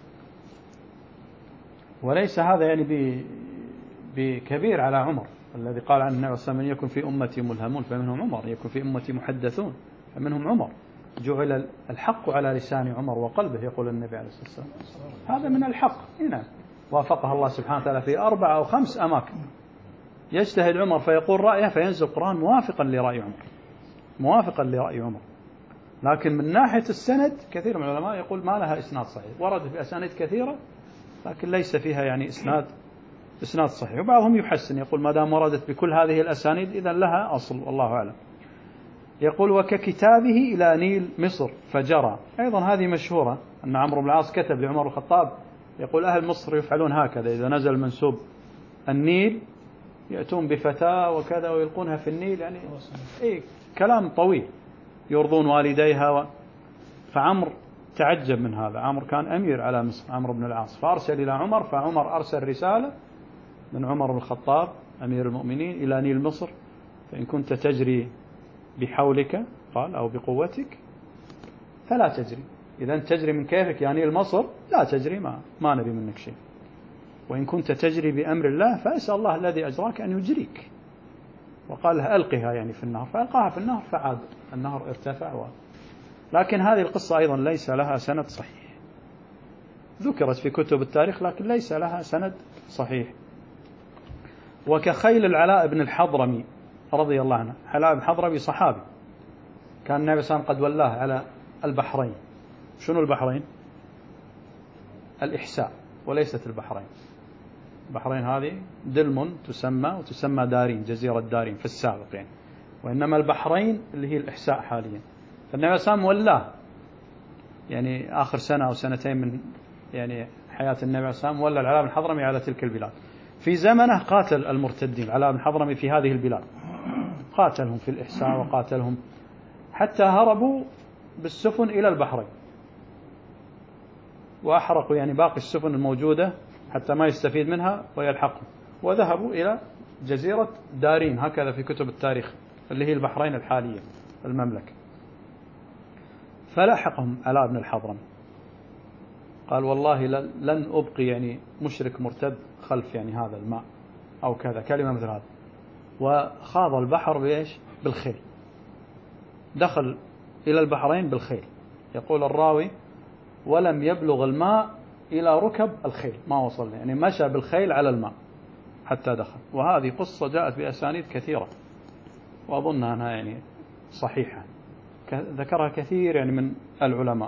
وليس هذا يعني بكبير على عمر الذي قال عن النبي صلى الله عليه وسلم يكن في أمتي ملهمون فمنهم عمر، يكن في أمتي محدثون فمنهم عمر، جعل الحق على لسان عمر وقلبه، يقول النبي عليه الصلاة والسلام. هذا من الحق هنا، وافقه الله سبحانه وتعالى في 4 أو 5 أماكن. يجتهد عمر فيقول رأيه فينزل القرآن موافقا لرأي عمر، موافقا لرأي عمر. لكن من ناحية السند كثير من العلماء يقول ما لها إسناد صحيح، ورد في أسانيد كثيرة لكن ليس فيها يعني إسناد صحيح. وبعضهم يحسن، يقول ما دام وردت بكل هذه الأسانيد إذن لها أصل، والله أعلم. يقول وككتابه إلى نيل مصر فجرى. أيضا هذه مشهورة، أن عمرو بن العاص كتب لعمر الخطاب يقول أهل مصر يفعلون هكذا، إذا نزل منسوب النيل يأتون بفتاة وكذا ويلقونها في النيل، يعني كلام طويل، يرضون والديها فعمر تعجب من هذا. عمر كان أمير على مصر، عمرو بن العاص، فأرسل إلى عمر، فعمر أرسل رسالة من عمر بن الخطاب أمير المؤمنين إلى نيل مصر، فإن كنت تجري بحولك قال أو بقوتك فلا تجري، إذا تجري من كيفك يا نيل مصر لا تجري، ما نبي منك شيء، وإن كنت تجري بأمر الله فأسأل الله الذي أجراك أن يجريك. وقال لها ألقها يعني في النهر، فألقاها في النهر فعاد النهر ارتفع. لكن هذه القصة أيضا ليس لها سند صحيح، ذكرت في كتب التاريخ لكن ليس لها سند صحيح. وكخيل العلاء بن الحضرمي رضي الله عنه، علاء بن الحضرمي صحابي، كان النبي صلى الله عليه وسلم قد ولاه على البحرين. شنو البحرين؟ الإحساء وليست البحرين. البحرين هذه دلم تسمى، وتسمى دارين، جزيرة دارين في السابق يعني، وإنما البحرين اللي هي الإحساء حاليا. فالنبي صلى الله عليه وسلم ولاه يعني آخر سنة أو سنتين من يعني حياة النبي صلى الله عليه وسلم، ولى العلاء بن الحضرمي على تلك البلاد. في زمنه قاتل المرتدين العلاء بن الحضرمي في هذه البلاد، قاتلهم في الإحساء وقاتلهم حتى هربوا بالسفن إلى البحرين، وأحرقوا يعني باقي السفن الموجودة حتى ما يستفيد منها ويلحقهم، وذهبوا إلى جزيرة دارين، هكذا في كتب التاريخ، اللي هي البحرين الحالية المملكة. فلاحقهم علاء بن الحضرمي، قال والله لن أبقي يعني مشرك مرتد خلف يعني هذا الماء أو كذا، كلمة مثل هذا. وخاض البحر بإيش؟ بالخيل، دخل إلى البحرين بالخيل. يقول الراوي ولم يبلغ الماء إلى ركب الخيل، ما وصل يعني مشى بالخيل على الماء حتى دخل. وهذه قصة جاءت بأسانيد كثيرة، وأظن أنها يعني صحيحة، ذكرها كثير يعني من العلماء.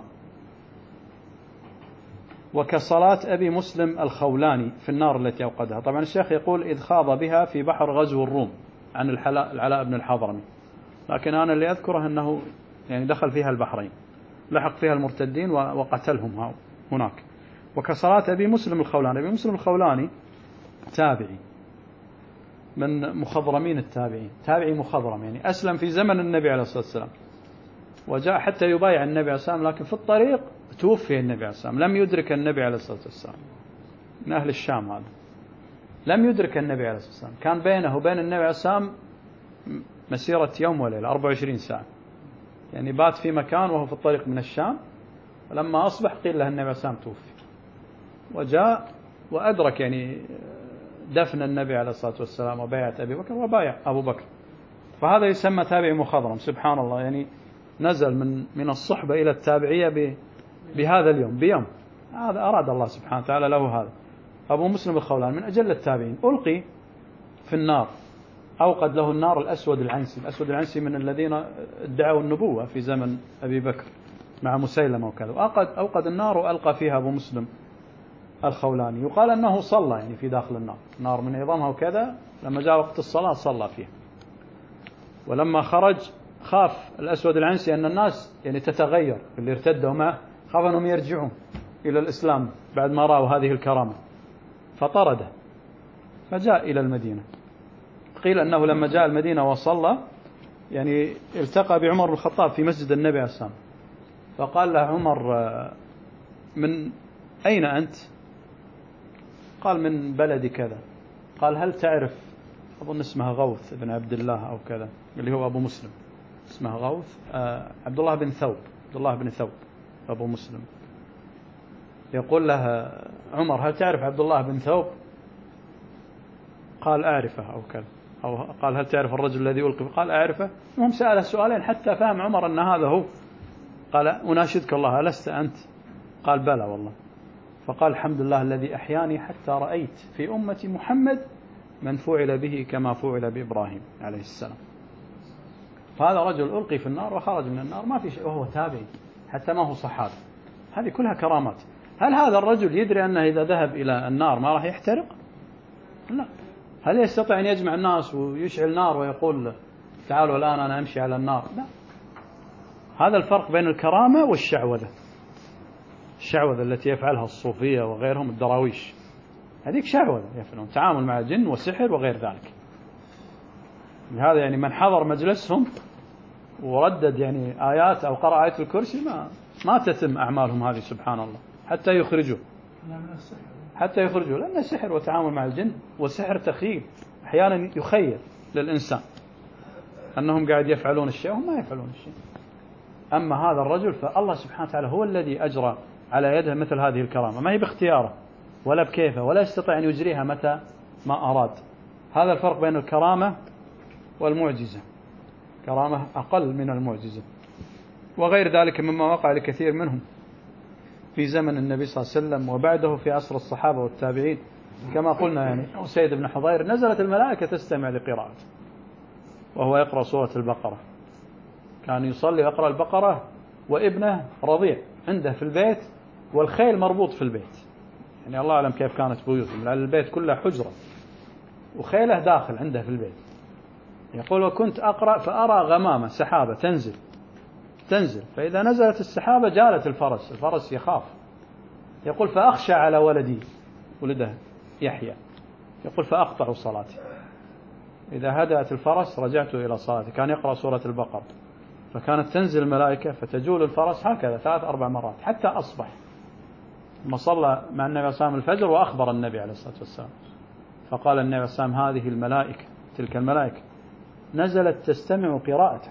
وكصلاة أبي مسلم الخولاني في النار التي أوقدها. طبعا الشيخ يقول إذ خاض بها في بحر غزو الروم عن العلاء بن الحضرمي، لكن أنا اللي أذكره أنه يعني دخل فيها البحرين، لحق فيها المرتدين وقتلهم هناك. وكصلاة أبي مسلم الخولاني. أبي مسلم الخولاني تابعي من مخضرمين التابعين، تابعي مخضرم، يعني أسلم في زمن النبي عليه الصلاة والسلام، وجاء حتى يبايع النبي عليه الصلاة والسلام، لكن في الطريق توفي النبي عليه الصلاة والسلام، لم يدرك النبي عليه الصلاة والسلام. من أهل الشام هذا، لم يدرك النبي عليه الصلاة والسلام، كان بينه وبين النبي عليه الصلاة والسلام مسيرة يوم وليلة 24 ساعة، يعني بات في مكان وهو في الطريق من الشام، ولما أصبح قيل له النبي عليه الصلاة والسلام توفي، وجاء وأدرك يعني دفن النبي عليه الصلاة والسلام وبيعة أبي بكر وبايع أبو بكر. فهذا يسمى تابعي مخضرم، سبحان الله، يعني نزل من الصحبة إلى التابعية بهذا اليوم، بيوم هذا أراد الله سبحانه وتعالى له هذا. أبو مسلم الخولاني من أجل التابعين، ألقي في النار، أوقد له النار الأسود العنسي. الأسود العنسي من الذين ادعوا النبوة في زمن أبي بكر مع مسيلمة وكذا، أوقد النار وألقى فيها أبو مسلم الخولاني. يقال أنه صلى يعني في داخل النار من عظامها وكذا، لما جاء وقت الصلاة صلى فيها. ولما خرج خاف الأسود العنسي أن الناس يعني تتغير، اللي ارتدوا معه خاف أنهم يرجعون إلى الإسلام بعد ما رأوا هذه الكرامة، فطرده فجاء إلى المدينة. قيل أنه لما جاء المدينة وصلى يعني التقى بعمر بن الخطاب في مسجد النبي عليه الصلاة والسلام، فقال له عمر من أين أنت؟ قال من بلد كذا. قال هل تعرف، أظن اسمها غوث بن عبد الله أو كذا، اللي هو أبو مسلم، اسمها غوث، عبد الله بن ثوب، عبد الله بن ثوب أبو مسلم. يقول له عمر هل تعرف عبد الله بن ثوب؟ قال أعرفه أو كذا، أو قال هل تعرف الرجل الذي ألقي؟ قال أعرفه. المهم سأله سؤالين حتى فهم عمر أن هذا هو. قال أناشدك الله ألست أنت؟ قال بلى والله. فقال الحمد لله الذي أحياني حتى رأيت في أمة محمد من فعل به كما فعل بإبراهيم عليه السلام. فهذا رجل ألقي في النار وخرج من النار ما في شيء، وهو تابعي حتى ما هو صحابي. هذه كلها كرامات. هل هذا الرجل يدري أنه إذا ذهب إلى النار ما راح يحترق؟ لا. هل يستطيع أن يجمع الناس ويشعل نار ويقول تعالوا الآن أنا أمشي على النار؟ لا. هذا الفرق بين الكرامة والشعوذة. الشعوذة التي يفعلها الصوفية وغيرهم الدراويش، هذيك شعوذة يفعلون تعامل مع الجن وسحر وغير ذلك. لهذا يعني من حضر مجلسهم وردد يعني آيات أو قرأ آية الكرسي ما تتم أعمالهم هذه سبحان الله حتى يخرجوا لأن السحر وتعامل مع الجن وسحر تخيل، أحيانا يخيل للإنسان أنهم قاعد يفعلون الشيء وهم ما يفعلون الشيء. أما هذا الرجل فالله سبحانه وتعالى هو الذي أجرى على يده مثل هذه الكرامة، ما هي باختياره ولا بكيفه ولا يستطيع أن يجريها متى ما أراد. هذا الفرق بين الكرامة والمعجزة، كرامة أقل من المعجزة، وغير ذلك مما وقع لكثير منهم في زمن النبي صلى الله عليه وسلم وبعده في عصر الصحابة والتابعين. كما قلنا يعني سيد بن حضير نزلت الملائكة تستمع لقراءته وهو يقرأ سورة البقرة، كان يصلي ويقرأ البقرة وابنه رضيع عنده في البيت والخيل مربوط في البيت، يعني الله أعلم كيف كانت بيوتهم، لأن البيت كله حجرة وخيله داخل عنده في البيت. يقول وكنت أقرأ فأرى غمامة سحابة تنزل فإذا نزلت السحابة جالت الفرس يخاف. يقول فأخشى على ولده يحيى، يقول فأقطع صلاتي، إذا هدأت الفرس رجعت إلى صلاتي. كان يقرأ سورة البقرة فكانت تنزل الملائكة فتجول الفرس هكذا 3-4 مرات حتى أصبح، ثم صلى مع النبي صلى الله عليه وسلم الفجر وأخبر النبي عليه الصلاة والسلام، فقال النبي صلى الله عليه وسلم هذه الملائكة تلك الملائكة نزلت تستمع قراءتك،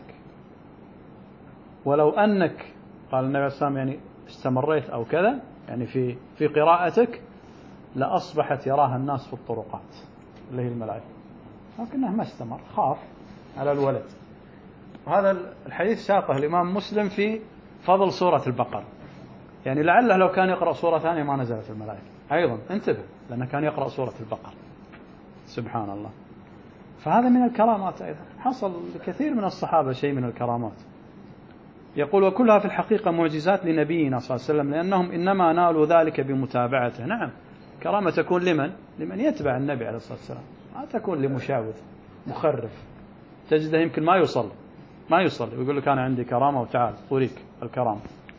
ولو أنك قال النبي صلى الله عليه وسلم يعني استمريت أو كذا يعني في قراءتك لأصبحت يراها الناس في الطرقات اللي هي الملائكة، لكنه ما استمر خاف على الولد. وهذا الحديث ساقه الإمام مسلم في فضل سورة البقرة، يعني لعله لو كان يقرأ سورة ثانية ما نزلت الملائكة أيضا، انتبه لأنه كان يقرأ سورة البقرة سبحان الله. فهذا من الكرامات أيضا، حصل لكثير من الصحابة شيء من الكرامات. يقول وكلها في الحقيقة معجزات لنبينا صلى الله عليه وسلم لأنهم إنما نالوا ذلك بمتابعته. نعم كرامة تكون لمن يتبع النبي عليه الصلاة والسلام، ما تكون لمشاوذ مخرف تجده يمكن ما يصلي ويقول لك أنا عندي كرامة وتعال أريك الكرامة.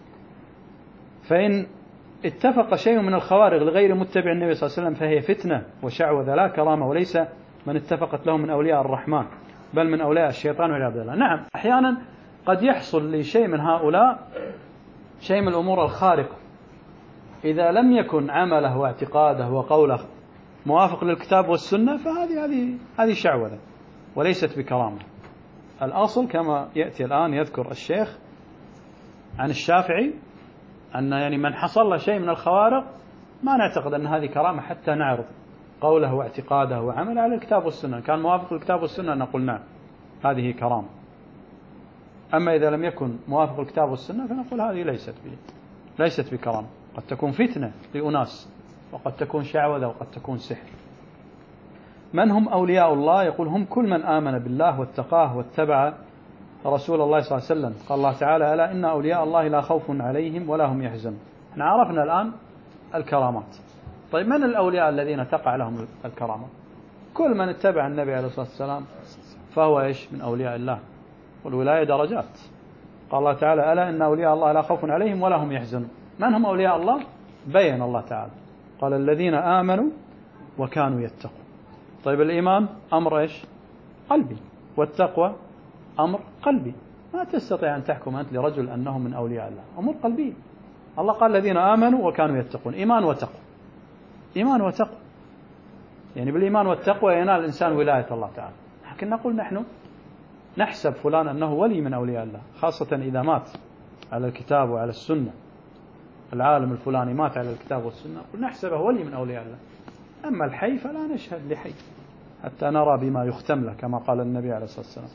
فإن اتفق شيء من الخوارق لغير متبع النبي صلى الله عليه وسلم فهي فتنة وشعوذة لا كرامة، وليس من اتفقت له من أولياء الرحمن بل من أولياء الشيطان والعياذ بالله. نعم أحيانا قد يحصل لشيء من هؤلاء شيء من الأمور الخارقة إذا لم يكن عمله واعتقاده وقوله موافق للكتاب والسنة، فهذه شعوذة وليست بكرامة. الأصل كما يأتي الآن يذكر الشيخ عن الشافعي أن يعني من حصل له شيء من الخوارق ما نعتقد أن هذه كرامة حتى نعرض قوله واعتقاده وعمله على الكتاب والسنة، كان موافق للكتاب والسنة نقول نعم هذه كرامة. أما إذا لم يكن موافق للكتاب والسنة فنقول هذه ليست بكرامة، قد تكون فتنة لأناس وقد تكون شعوذة وقد تكون سحر. من هم أولياء الله؟ يقول هم كل من آمن بالله واتقاه واتبع رسول الله صلى الله عليه وسلم. قال الله تعالى ألا إن أولياء الله لا خوف عليهم ولا هم يحزنون. احنا عرفنا الآن الكرامات. طيب من الأولياء الذين تقع لهم الكرامة؟ كل من اتبع النبي عليه الصلاة والسلام فهو إيش من أولياء الله، والولاية درجات. قال الله تعالى ألا إن أولياء الله لا خوف عليهم ولا هم يحزنون. من هم أولياء الله؟ بين الله تعالى قال الذين آمنوا وكانوا يتقون. طيب الإيمان أمر إيش؟ قلبي، والتقوى أمر قلبي. ما تستطيع أن تحكم أنت لرجل أنهم من أولياء الله، أمور قلبية. الله قال الذين آمنوا وكانوا يتقون، إيمان وتقوى، يعني بالإيمان والتقوى ينال الإنسان ولاية الله تعالى. لكن نقول نحن نحسب فلان أنه ولي من أولياء الله، خاصة إذا مات على الكتاب وعلى السنة. العالم الفلاني مات على الكتاب والسنة نحسبه ولي من أولياء الله. أما الحي فلا نشهد لحي حتى نرى بما يختم له كما قال النبي عليه الصلاة والسلام.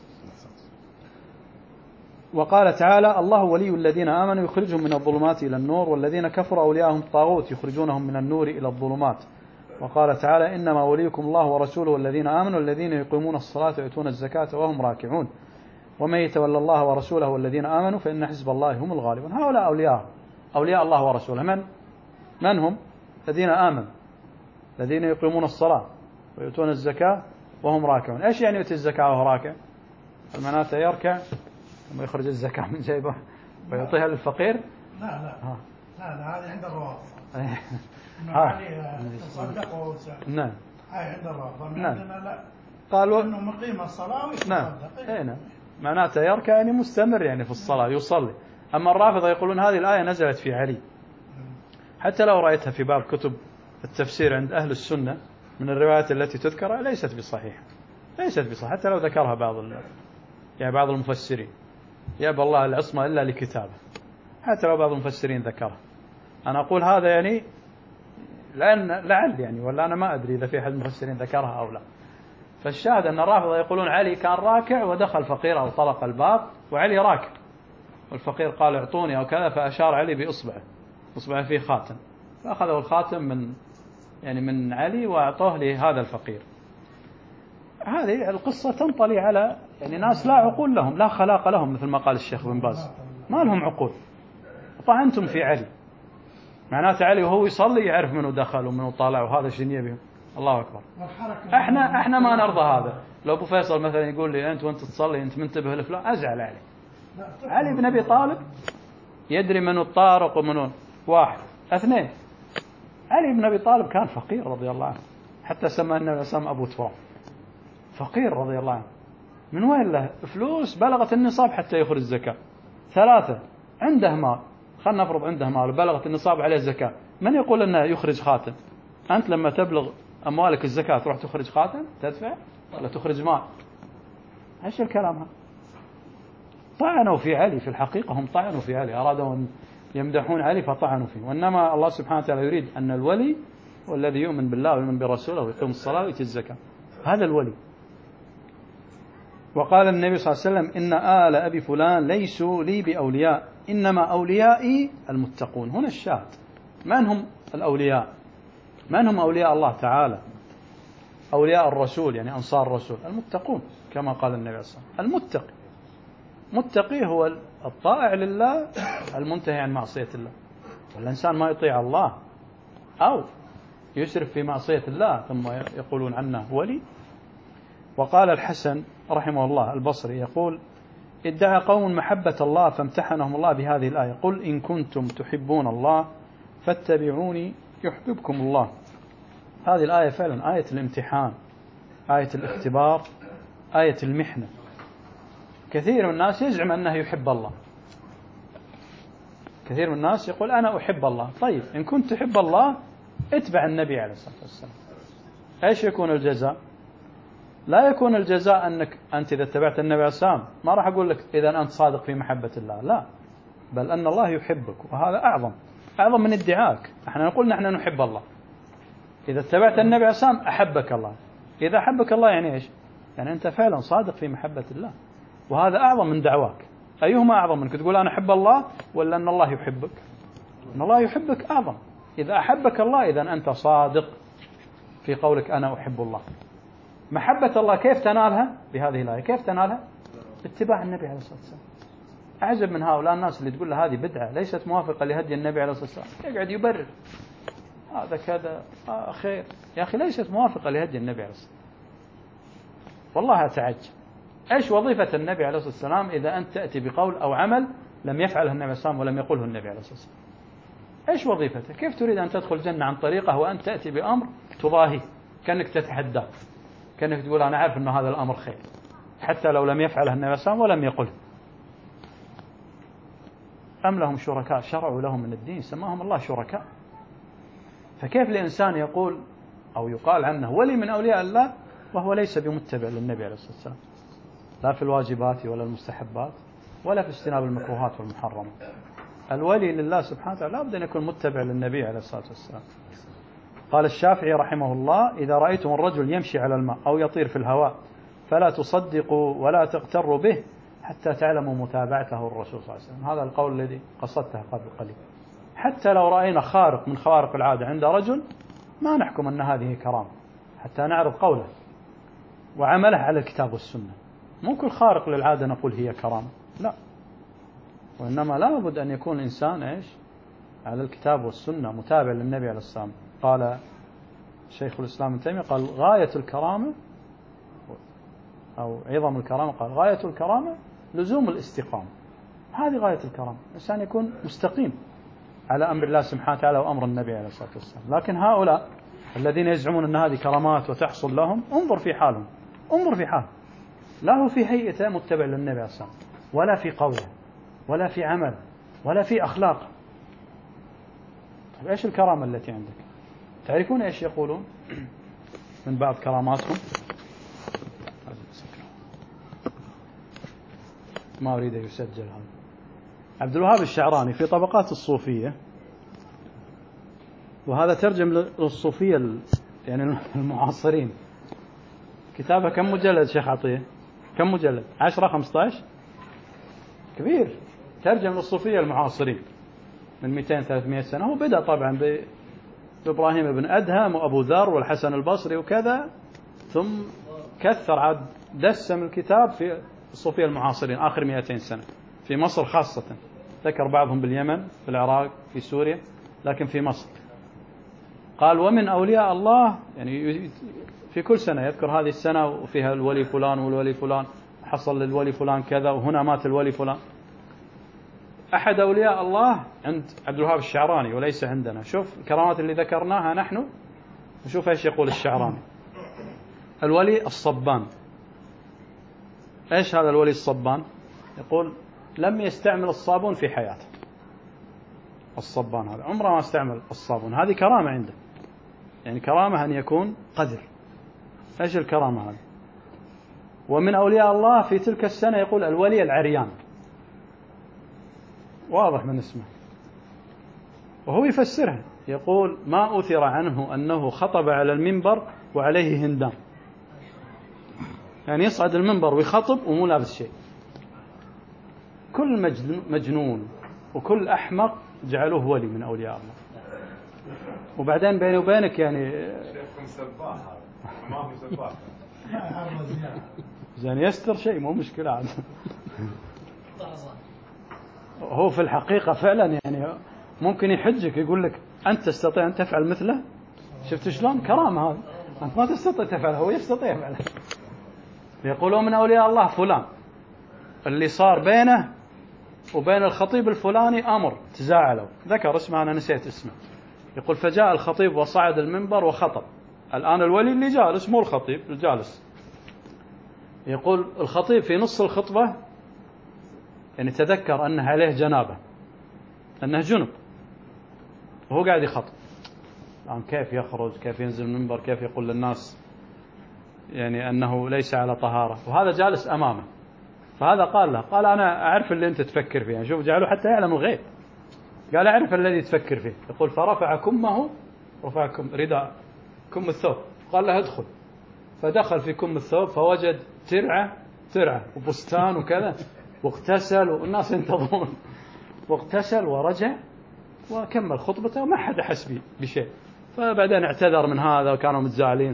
وقال تعالى الله ولي الذين آمنوا يخرجهم من الظلمات إلى النور والذين كفروا أولياءهم الطاغوت يخرجونهم من النور إلى الظلمات. وقال تعالى إنما وليكم الله ورسوله والذين آمنوا الذين يقيمون الصلاة ويؤتون الزكاة وهم راكعون ومن يتولى الله ورسوله والذين آمنوا فإن حزب الله هم الغالبون. هؤلاء أولياء الله ورسوله. من هم؟ الذين آمنوا الذين يقيمون الصلاة ويؤتون الزكاة وهم راكعون. إيش يعني يؤتي الزكاة وهو راكع؟ المناته يركع ثم يخرج الزكاة من جيبه ويعطيها للفقير؟ لا هذه عند الروافض. إنه ها. علي تصدق وهو ساكت. نعم. هاي عند الروافض. نعم. عندنا لا. قالوا إنه مقيم الصلاة نعم. ويتصدق. نعم. معناته يركع يعني مستمر يعني في الصلاة يصلي. أما الرافضة يقولون هذه الآية نزلت في علي. حتى لو رأيتها في باب كتب التفسير عند أهل السنة من الروايات التي تذكر ليست بصحيحة. ليست بصحيحة حتى لو ذكرها بعض المفسرين. يأبى الله العصمة إلا لكتابه. حتى لو بعض المفسرين ذكرها. أنا أقول هذا يعني لعل يعني ولا أنا ما أدري إذا في أحد المفسرين ذكرها أو لا. فالشاهد أن الرافضة يقولون علي كان راكع ودخل فقير أو طرق الباب وعلي راكع والفقير قال اعطوني أو كذا فأشار علي بإصبعه فيه خاتم فأخذوا الخاتم من علي وأعطوه لهذا الفقير. هذه القصة تنطلي على يعني ناس لا عقول لهم لا خلاق لهم مثل ما قال الشيخ بن باز ما لهم عقول. طعنتم في علي معناته علي وهو يصلي يعرف منه دخل ومنه طالع وهذا شنو بهم. الله أكبر. احنا ما نرضى هذا. لو أبو فيصل مثلا يقول لي أنت وأنت تصلي أنت منتبه لفلان أزعل عليه. علي بن أبي طالب يدري منه الطارق ومنه واحد اثنين. علي بن أبي طالب كان فقير رضي الله عنه حتى سمى النبي سمى أبو تراب فقير رضي الله عنه. من وين له فلوس بلغت النصاب حتى يخرج الزكاة. ثلاثة عنده مال خلنا نفرض عنده مال وبلغت النصاب عليه الزكاة من يقول أنه يخرج خاتم؟ أنت لما تبلغ أموالك الزكاة تروح تخرج خاتم تدفع ولا تخرج مال؟ ايش الكلام هذا؟ طعنوا في علي في الحقيقة هم طعنوا في علي أرادوا أن يمدحون علي فطعنوا فيه. وإنما الله سبحانه وتعالى يريد أن الولي والذي يؤمن بالله ويؤمن برسوله ويقيم الصلاة ويؤتي الزكاة هذا الولي. وقال النبي صلى الله عليه وسلم إن آل أبي فلان ليسوا لي بأولياء إنما أوليائي المتقون. هنا الشاهد من هم الأولياء؟ من هم أولياء الله تعالى؟ أولياء الرسول يعني أنصار الرسول المتقون كما قال النبي صلى الله عليه وسلم. المتقي هو الطائع لله المنتهي عن معصية الله. والإنسان ما يطيع الله أو يسرف في معصية الله ثم يقولون عنه ولي. وقال الحسن رحمه الله البصري يقول ادعى قوم محبة الله فامتحنهم الله بهذه الآية قل إن كنتم تحبون الله فاتبعوني يحببكم الله. هذه الآية فعلا آية الامتحان آية الاختبار آية المحنة. كثير من الناس يزعم أنه يحب الله. كثير من الناس يقول أنا أحب الله. طيب إن كنت تحب الله اتبع النبي عليه الصلاة والسلام. إيش يكون الجزاء؟ لا يكون الجزاء أنك أنت إذا اتبعت النبي عليه الصلاة والسلام ما راح أقول لك إذا أنت صادق في محبة الله لا بل أن الله يحبك وهذا أعظم من ادعاءك. احنا نقول نحن نحب الله. إذا اتبعت النبي عليه الصلاة والسلام أحبك الله. إذا أحبك الله يعني إيش؟ يعني أنت فعلا صادق في محبة الله وهذا أعظم من دعواك. أيهما أعظم منك تقول أنا أحب الله ولا أن الله يحبك؟ أن الله يحبك أعظم. إذا أحبك الله إذا أنت صادق في قولك أنا أحب الله. محبة الله كيف تنالها؟ بهذه الآية. كيف تنالها؟ باتباع النبي عليه الصلاة والسلام. أعجب من هؤلاء الناس اللي تقول له هذه بدعة ليست موافقة لهدي النبي عليه الصلاة والسلام يقعد يبرر هذا كذا خير. يا أخي ليست موافقة لهدي النبي عليه الصلاة والسلام. والله أتعجب إيش وظيفة النبي عليه الصلاة والسلام إذا أنت تأتي بقول أو عمل لم يفعله النبي عليه الصلاة والسلام ولم يقوله النبي عليه الصلاة والسلام؟ إيش وظيفته؟ كيف تريد أن تدخل الجنة عن طريقه وأنت تأتي بأمر تضاهي كأنك تتحدى كأنك تقول أنا عارف أنه هذا الأمر خير حتى لو لم يفعله النبي عليه الصلاة والسلام ولم يقله. أم لهم شركاء شرعوا لهم من الدين سماهم الله شركاء. فكيف الإنسان يقول أو يقال عنه ولي من أولياء الله وهو ليس بمتبع للنبي عليه الصلاة والسلام لا في الواجبات ولا المستحبات ولا في اجتناب المكروهات والمحرمات. الولي لله سبحانه وتعالى لا بد أن يكون متبع للنبي عليه الصلاة والسلام. قال الشافعي رحمه الله إذا رأيتم الرجل يمشي على الماء أو يطير في الهواء فلا تصدقوا ولا تغتروا به حتى تعلموا متابعته الرسول صلى الله عليه وسلم. هذا القول الذي قصدته قبل قليل. حتى لو رأينا خارق من خوارق العادة عند رجل ما نحكم أن هذه كرامة حتى نعرض قوله وعمله على الكتاب والسنة. مو كل خارق للعادة نقول هي كرامة لا وإنما لا بد أن يكون الإنسان إيش على الكتاب والسنة متابع للنبي عليه الصلاة والسلام. قال شيخ الإسلام ابن تيمية قال غاية الكرامة أو عظم الكرامة قال غاية الكرامة لزوم الاستقامة. هذه غاية الكرامة الإنسان يكون مستقيم على أمر الله سبحانه وتعالى وأمر النبي عليه الصلاة والسلام. لكن هؤلاء الذين يزعمون أن هذه كرامات وتحصل لهم، انظر في حالهم، انظر في حال، لا هو في هيئته متبع للنبي عليه الصلاة والسلام، ولا في قوله، ولا في عمل، ولا في أخلاق. طيب إيش الكرامة التي عندك؟ تعرفون إيش يقولون من بعض كراماتهم؟ ما أريد أن يسجل هذا. عبد الوهاب الشعراني في طبقات الصوفية، وهذا ترجم للصوفية يعني المعاصرين. كتابه كم مجلد شيخ عطية؟ كم مجلد؟ 10 15 كبير. ترجم للصوفية المعاصرين من 200 300 سنة. هو بدأ طبعا بإبراهيم بن أدهم وأبو ذر والحسن البصري وكذا، ثم كثر عاد دسم الكتاب في الصوفية المعاصرين آخر 200 سنة في مصر خاصة. ذكر بعضهم باليمن، في العراق، في سوريا، لكن في مصر قال ومن أولياء الله، يعني في كل سنة يذكر هذه السنة وفيها الولي فلان والولي فلان، حصل للولي فلان كذا، وهنا مات الولي فلان. أحد أولياء الله عند عبد الوهاب الشعراني وليس عندنا. شوف الكرامات اللي ذكرناها نحن، وشوف ايش يقول الشعراني. الولي الصبان. ايش هذا الولي الصبان؟ يقول لم يستعمل الصابون في حياته. الصبان هذا عمره ما استعمل الصابون، هذه كرامة عنده، يعني كرامة أن يكون قدر. ايش الكرامة هذه؟ ومن أولياء الله في تلك السنة يقول الولي العريان، واضح من اسمه، وهو يفسرها يقول ما أثر عنه أنه خطب على المنبر وعليه هندام، يعني يصعد المنبر ويخطب ومو لابس شيء. كل مجنون وكل أحمق جعلوه ولي من أولياء الله. وبعدين بيني وبينك يعني شيخكم سباح، ما هو سباح زين يستر شيء مو مشكلة عاد. هو في الحقيقة فعلا يعني ممكن يحجك يقول لك أنت تستطيع أن تفعل مثله. شفت شلون كرامة هذا؟ أنت ما تستطيع تفعله، هو يستطيع فعلا. يقولون من أولياء الله فلان اللي صار بينه وبين الخطيب الفلاني أمر تزاعلوا، ذكر اسمه أنا نسيت اسمه. يقول فجاء الخطيب وصعد المنبر وخطب. الآن الولي اللي جالس مو الخطيب الجالس. يقول الخطيب في نص الخطبة يعني تذكر أنه عليه جنابة، أنه جنب، وهو قاعد يخطب. الآن كيف يخرج، كيف ينزل المنبر، كيف يقول للناس يعني أنه ليس على طهارة، وهذا جالس أمامه. فهذا قال له، قال أنا أعرف اللي أنت تفكر فيه. يعني شوف جعله حتى يعلم الغيب، قال أعرف الذي تفكر فيه. يقول فرفع كمه، رفع رداء كم الثوب، قال له ادخل. فدخل في كم الثوب فوجد ترعة وبستان وكذا، واغتسل والناس ينتظرون، واغتسل ورجع وكمل خطبته وما حد حس بشيء. فبعدين اعتذر من هذا وكانوا متزاعلين.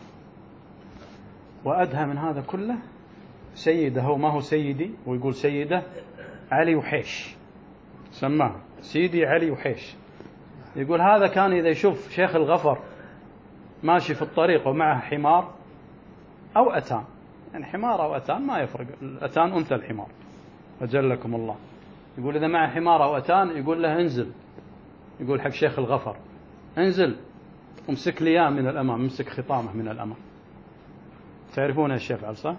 وأدهى من هذا كله سيده، هو ما هو سيدي ويقول سيده، علي وحيش، سماه سيدي علي وحيش. يقول هذا كان إذا يشوف شيخ الغفر ماشي في الطريق ومعه حمار أو أتان، يعني حمار أو أتان ما يفرق، الأتان أنثى الحمار أجلكم الله. يقول إذا معه حمار أو أتان يقول له انزل، يقول حق شيخ الغفر انزل ومسك ليام من الأمام، مسك خطامه من الأمام. تعرفون ايش يفعل صح؟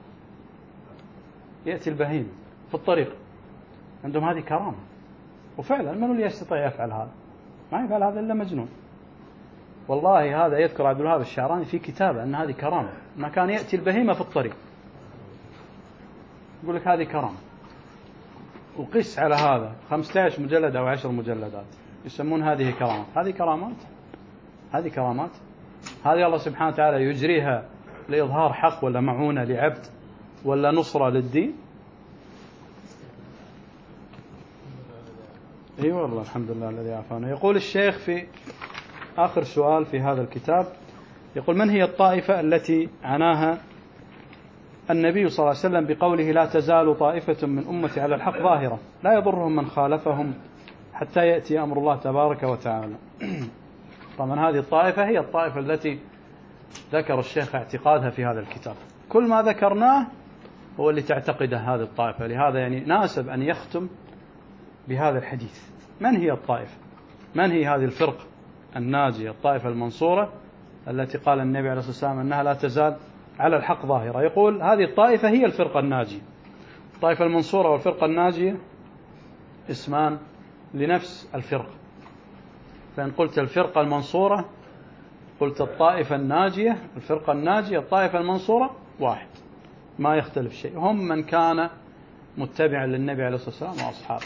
يأتي البهيم في الطريق، عندهم هذه كرامة. وفعلا من اللي يستطيع يفعل هذا؟ ما يفعل هذا إلا مجنون. والله هذا يذكر عبد الوهاب الشعراني في كتابه أن هذه كرامة، ما كان يأتي البهيمة في الطريق، يقول لك هذه كرامة. وقس على هذا 15 مجلد أو 10 مجلدات يسمون هذه كرامات. هذه كرامات؟ هذه كرامات؟ هذه الله سبحانه وتعالى يجريها لإظهار حق ولا معونة لعبد ولا نصرة للدين؟ اي والله الحمد لله الذي عافانا. يقول الشيخ في آخر سؤال في هذا الكتاب، يقول من هي الطائفة التي عناها النبي صلى الله عليه وسلم بقوله لا تزال طائفة من أمتي على الحق ظاهرة لا يضرهم من خالفهم حتى يأتي أمر الله تبارك وتعالى. طبعا هذه الطائفة هي الطائفة التي ذكر الشيخ اعتقادها في هذا الكتاب. كل ما ذكرناه هو اللي تعتقده هذه الطائفة. لهذا يعني ناسب أن يختم بهذا الحديث. من هي الطائفة؟ من هي هذه الفرقة الناجية الطائفة المنصورة التي قال النبي عليه الصلاة والسلام أنها لا تزال على الحق ظاهرة؟ يقول هذه الطائفة هي الفرقة الناجية. الطائفة المنصورة والفرقة الناجية اسمان لنفس الفرقة. فإن قلت الفرقة المنصورة قلت الطائفة الناجية، الفرقة الناجية الطائفة المنصورة واحد، ما يختلف شيء، هم من كان متبعا للنبي عليه الصلاة والسلام وأصحابه.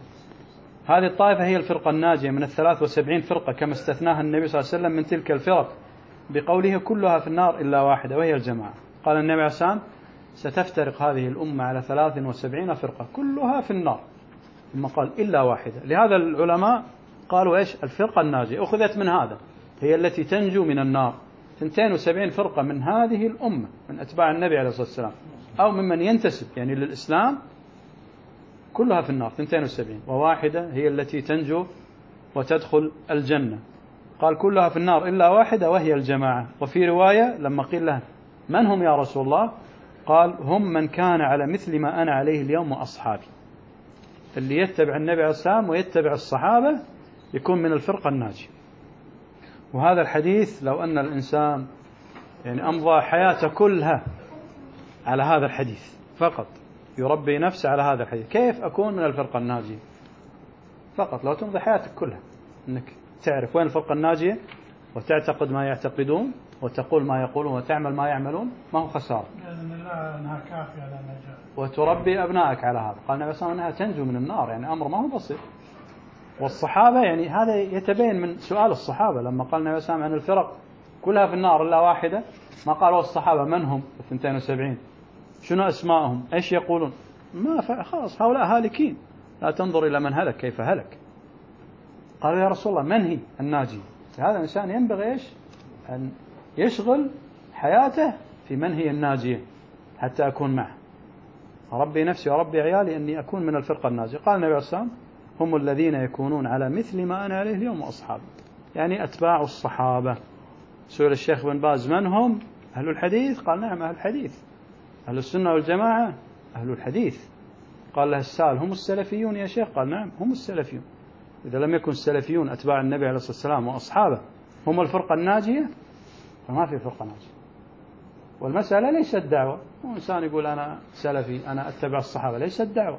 هذه الطائفة هي الفرقة الناجية من 73 فرقة كما استثناها النبي صلى الله عليه وسلم من تلك الفرق بقوله كلها في النار إلا واحدة وهي الجماعة. قال النبي عليه الصلاة والسلام ستفترق هذه الأمة على 73 فرقة كلها في النار، ثم قال إلا واحدة. لهذا العلماء قالوا إيش؟ الفرقة الناجية أخذت من هذا، هي التي تنجو من النار. 72 فرقة من هذه الأمة من أتباع النبي عليه الصلاة والسلام أو ممن ينتسب يعني للإسلام كلها في النار 72، وواحدة هي التي تنجو وتدخل الجنة. قال كلها في النار إلا واحدة وهي الجماعة. وفي رواية لما قيل له من هم يا رسول الله؟ قال هم من كان على مثل ما أنا عليه اليوم وأصحابي. اللي يتبع النبي عليه الصلاة والسلام ويتبع الصحابة يكون من الفرقة الناجية. وهذا الحديث لو أن الإنسان يعني أمضى حياته كلها على هذا الحديث فقط، يربي نفسه على هذا الحديث، كيف أكون من الفرقة الناجية؟ فقط لو تمضي حياتك كلها أنك تعرف وين الفرقة الناجية وتعتقد ما يعتقدون وتقول ما يقولون وتعمل ما يعملون، ما هو خسارة. بإذن الله أنها كافية للنجاة. وتربي أبنائك على هذا. قال النبي صلى الله عليه وسلم أنها تنجو من النار، يعني أمر ما هو بسيط. والصحابة يعني هذا يتبين من سؤال الصحابة لما قال النبي صلى الله عليه وسلم عن الفرق كلها في النار إلا واحدة، ما قالوا الصحابة من هم 72 شنو أسماءهم إيش يقولون، ما خلاص هؤلاء هالكين، لا تنظر إلى من هلك كيف هلك. قالوا يا رسول الله من هي الناجي؟ هذا الإنسان ينبغي إيش أن يشغل حياته في من هي الناجية حتى أكون معه، أربي نفسي وأربي عيالي أني أكون من الفرقة الناجية. قال النبي عليه الصلاة والسلام هم الذين يكونون على مثل ما أنا عليه اليوم وأصحابي، يعني أتباع الصحابة. سئل الشيخ بن باز من هم أهل الحديث؟ قال نعم أهل الحديث، أهل السنة والجماعة أهل الحديث. قال له السائل هم السلفيون يا شيخ؟ قال نعم هم السلفيون. إذا لم يكن السلفيون أتباع النبي عليه الصلاة والسلام وأصحابه هم الفرقة الناجية فما في فرقة ناجية. والمسألة ليست دعوة، إنسان يقول أنا سلفي أنا أتبع الصحابة، ليست دعوة،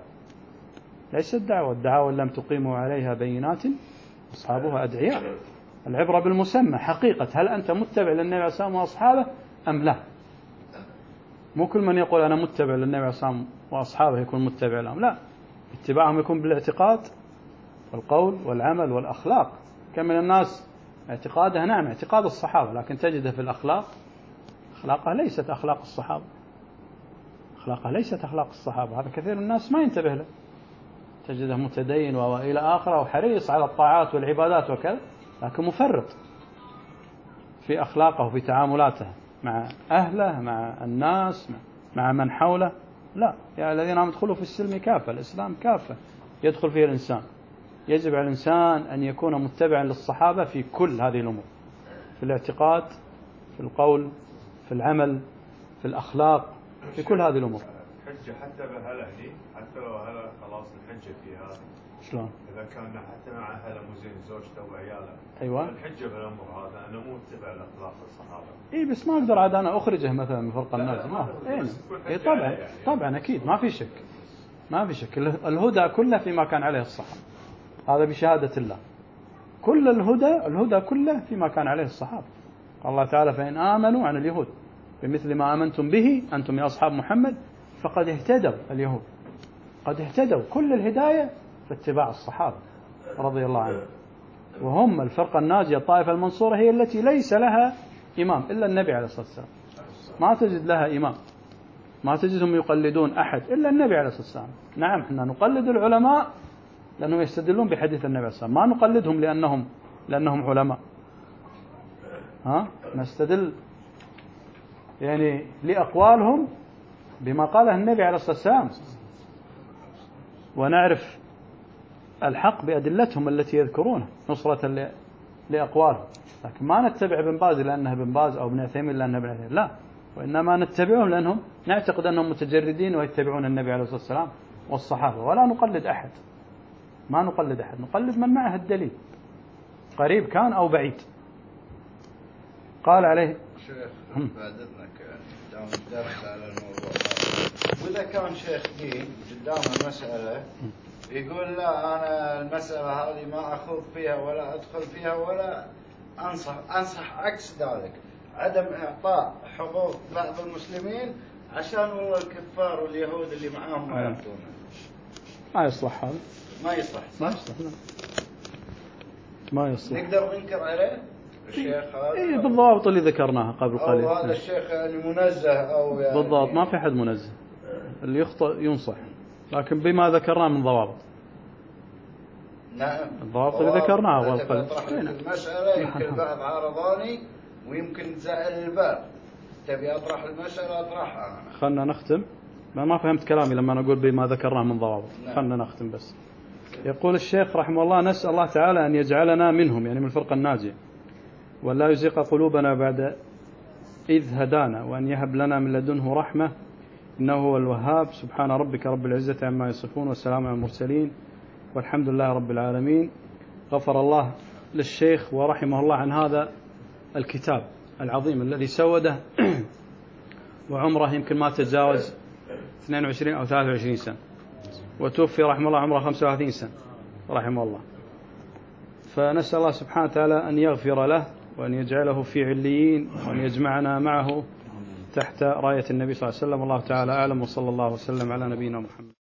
ليست دعوة. الدعوة لم تقيموا عليها بينات أصحابها أدعياء. العبرة بالمسمى حقيقة، هل أنت متبع للنبي عليه الصلاة والسلام وأصحابه أم لا؟ مو كل من يقول أنا متبع للنبي عليه الصلاة والسلام وأصحابه يكون متبع لهم، لا، اتباعهم يكون بالاعتقاد والقول والعمل والأخلاق. كم من الناس اعتقادها نعم اعتقاد الصحابة لكن تجده في الأخلاق أخلاقها ليست أخلاق الصحابة، أخلاقها ليست أخلاق الصحابة. هذا كثير من الناس ما ينتبه له، تجده متدين وإلى آخره وحريص على الطاعات والعبادات وكذا، لكن مفرط في أخلاقه وفي تعاملاته مع أهله مع الناس مع من حوله. لا، يا الذين آمنوا ادخلوا في السلم كافة، الإسلام كافة يدخل فيه الإنسان. يجب على الإنسان أن يكون متبعا للصحابة في كل هذه الأمور، في الاعتقاد في القول في العمل في الأخلاق في كل هذه الأمور. الحجة حتى بأهله هني، حتى لو أهله خلاص الحجة فيها شلون؟ إذا كان حتى مع أهله مو زين زوجته وعياله، أيوة الحجة بالأمر هذا أنه مو اتبع الأخلاق الصحابة. إيه بس ما أقدر عاد أنا أخرجه مثلا من فرقة الناس، ما إيه طبعا يعني. طبعا أكيد ما في شك، ما في شك. الهدى كله فيما كان عليه الصحابة، هذا بشهادة الله. كل الهدى كله فيما كان عليه الصحابة. قال الله تعالى فإن آمنوا عن اليهود بمثل ما آمنتم به أنتم يا أصحاب محمد فقد اهتدوا. اليهود قد اهتدوا، كل الهداية في اتباع الصحابة رضي الله عنهم. وهم الفرقة الناجية الطائفة المنصورة هي التي ليس لها إمام إلا النبي عليه الصلاة والسلام، ما تجد لها إمام، ما تجدهم يقلدون أحد إلا النبي عليه الصلاة والسلام. نعم احنا نقلد العلماء لأنهم يستدلون بحديث النبي عليه الصلاة والسلام، ما نقلدهم لأنهم علماء، نستدل يعني لأقوالهم بما قاله النبي عليه الصلاة والسلام، ونعرف الحق بأدلتهم التي يذكرونها نصرة لأقوالهم. لكن ما نتبع ابن باز لأنه ابن باز أو ابن عثيمين لأنه ابن عثيمين، لا، وإنما نتبعهم لأنهم نعتقد أنهم متجردين ويتبعون النبي عليه الصلاة والسلام والصحابة، ولا نقلد أحد. ما نقلد أحد، نقلد من معه الدليل قريب كان أو بعيد. قال عليه شيخ بعد إذنك دام الدرس على الموضوع، وإذا كان شيخ دين قدامه مسألة يقول لا أنا المسألة هذه ما أخوض فيها ولا أدخل فيها ولا أنصح عكس ذلك، عدم إعطاء حقوق بعض المسلمين عشان والله الكفار واليهود اللي معاهم ما يعطونه، ما يصلح هذا، ما يصلح ما يصلح، ما يصلح. نقدر ننكر عليه الشيخ هذا؟ إيه بالضبط اللي ذكرناها قبل قليل. أو هذا الشيخ يعني منزه أو يعني بالضبط، ما في حد منزه، اللي يخطئ ينصح، لكن بما ذكرناه من ضوابط. نعم الضوابط اللي ذكرناها قبل قليل. أطرح لك المسألة يمكن البعض عارضاني ويمكن تزعل البعض، تبي أطرح المسألة أطرحها أنا. خلنا نختم، ما فهمت كلامي لما نقول بما ذكرناه من ضوابط. نعم. خلنا نختم بس. يقول الشيخ رحمه الله: نسأل الله تعالى أن يجعلنا منهم، يعني من الفرقة الناجية، وأن لا يزيغ قلوبنا بعد إذ هدانا، وأن يهب لنا من لدنه رحمة إنه هو الوهاب. سبحان ربك رب العزة عما يصفون، والسلام على المرسلين، والحمد لله رب العالمين. غفر الله للشيخ ورحمه الله عن هذا الكتاب العظيم الذي سوده وعمره يمكن ما تجاوز 22 أو 23 سنة، وتوفي رحمه الله عمره 35 سنة رحمه الله. فنسأل الله سبحانه وتعالى أن يغفر له وأن يجعله في عليين، وأن يجمعنا معه تحت راية النبي صلى الله عليه وسلم. الله تعالى أعلم، وصلى الله وسلم على نبينا محمد.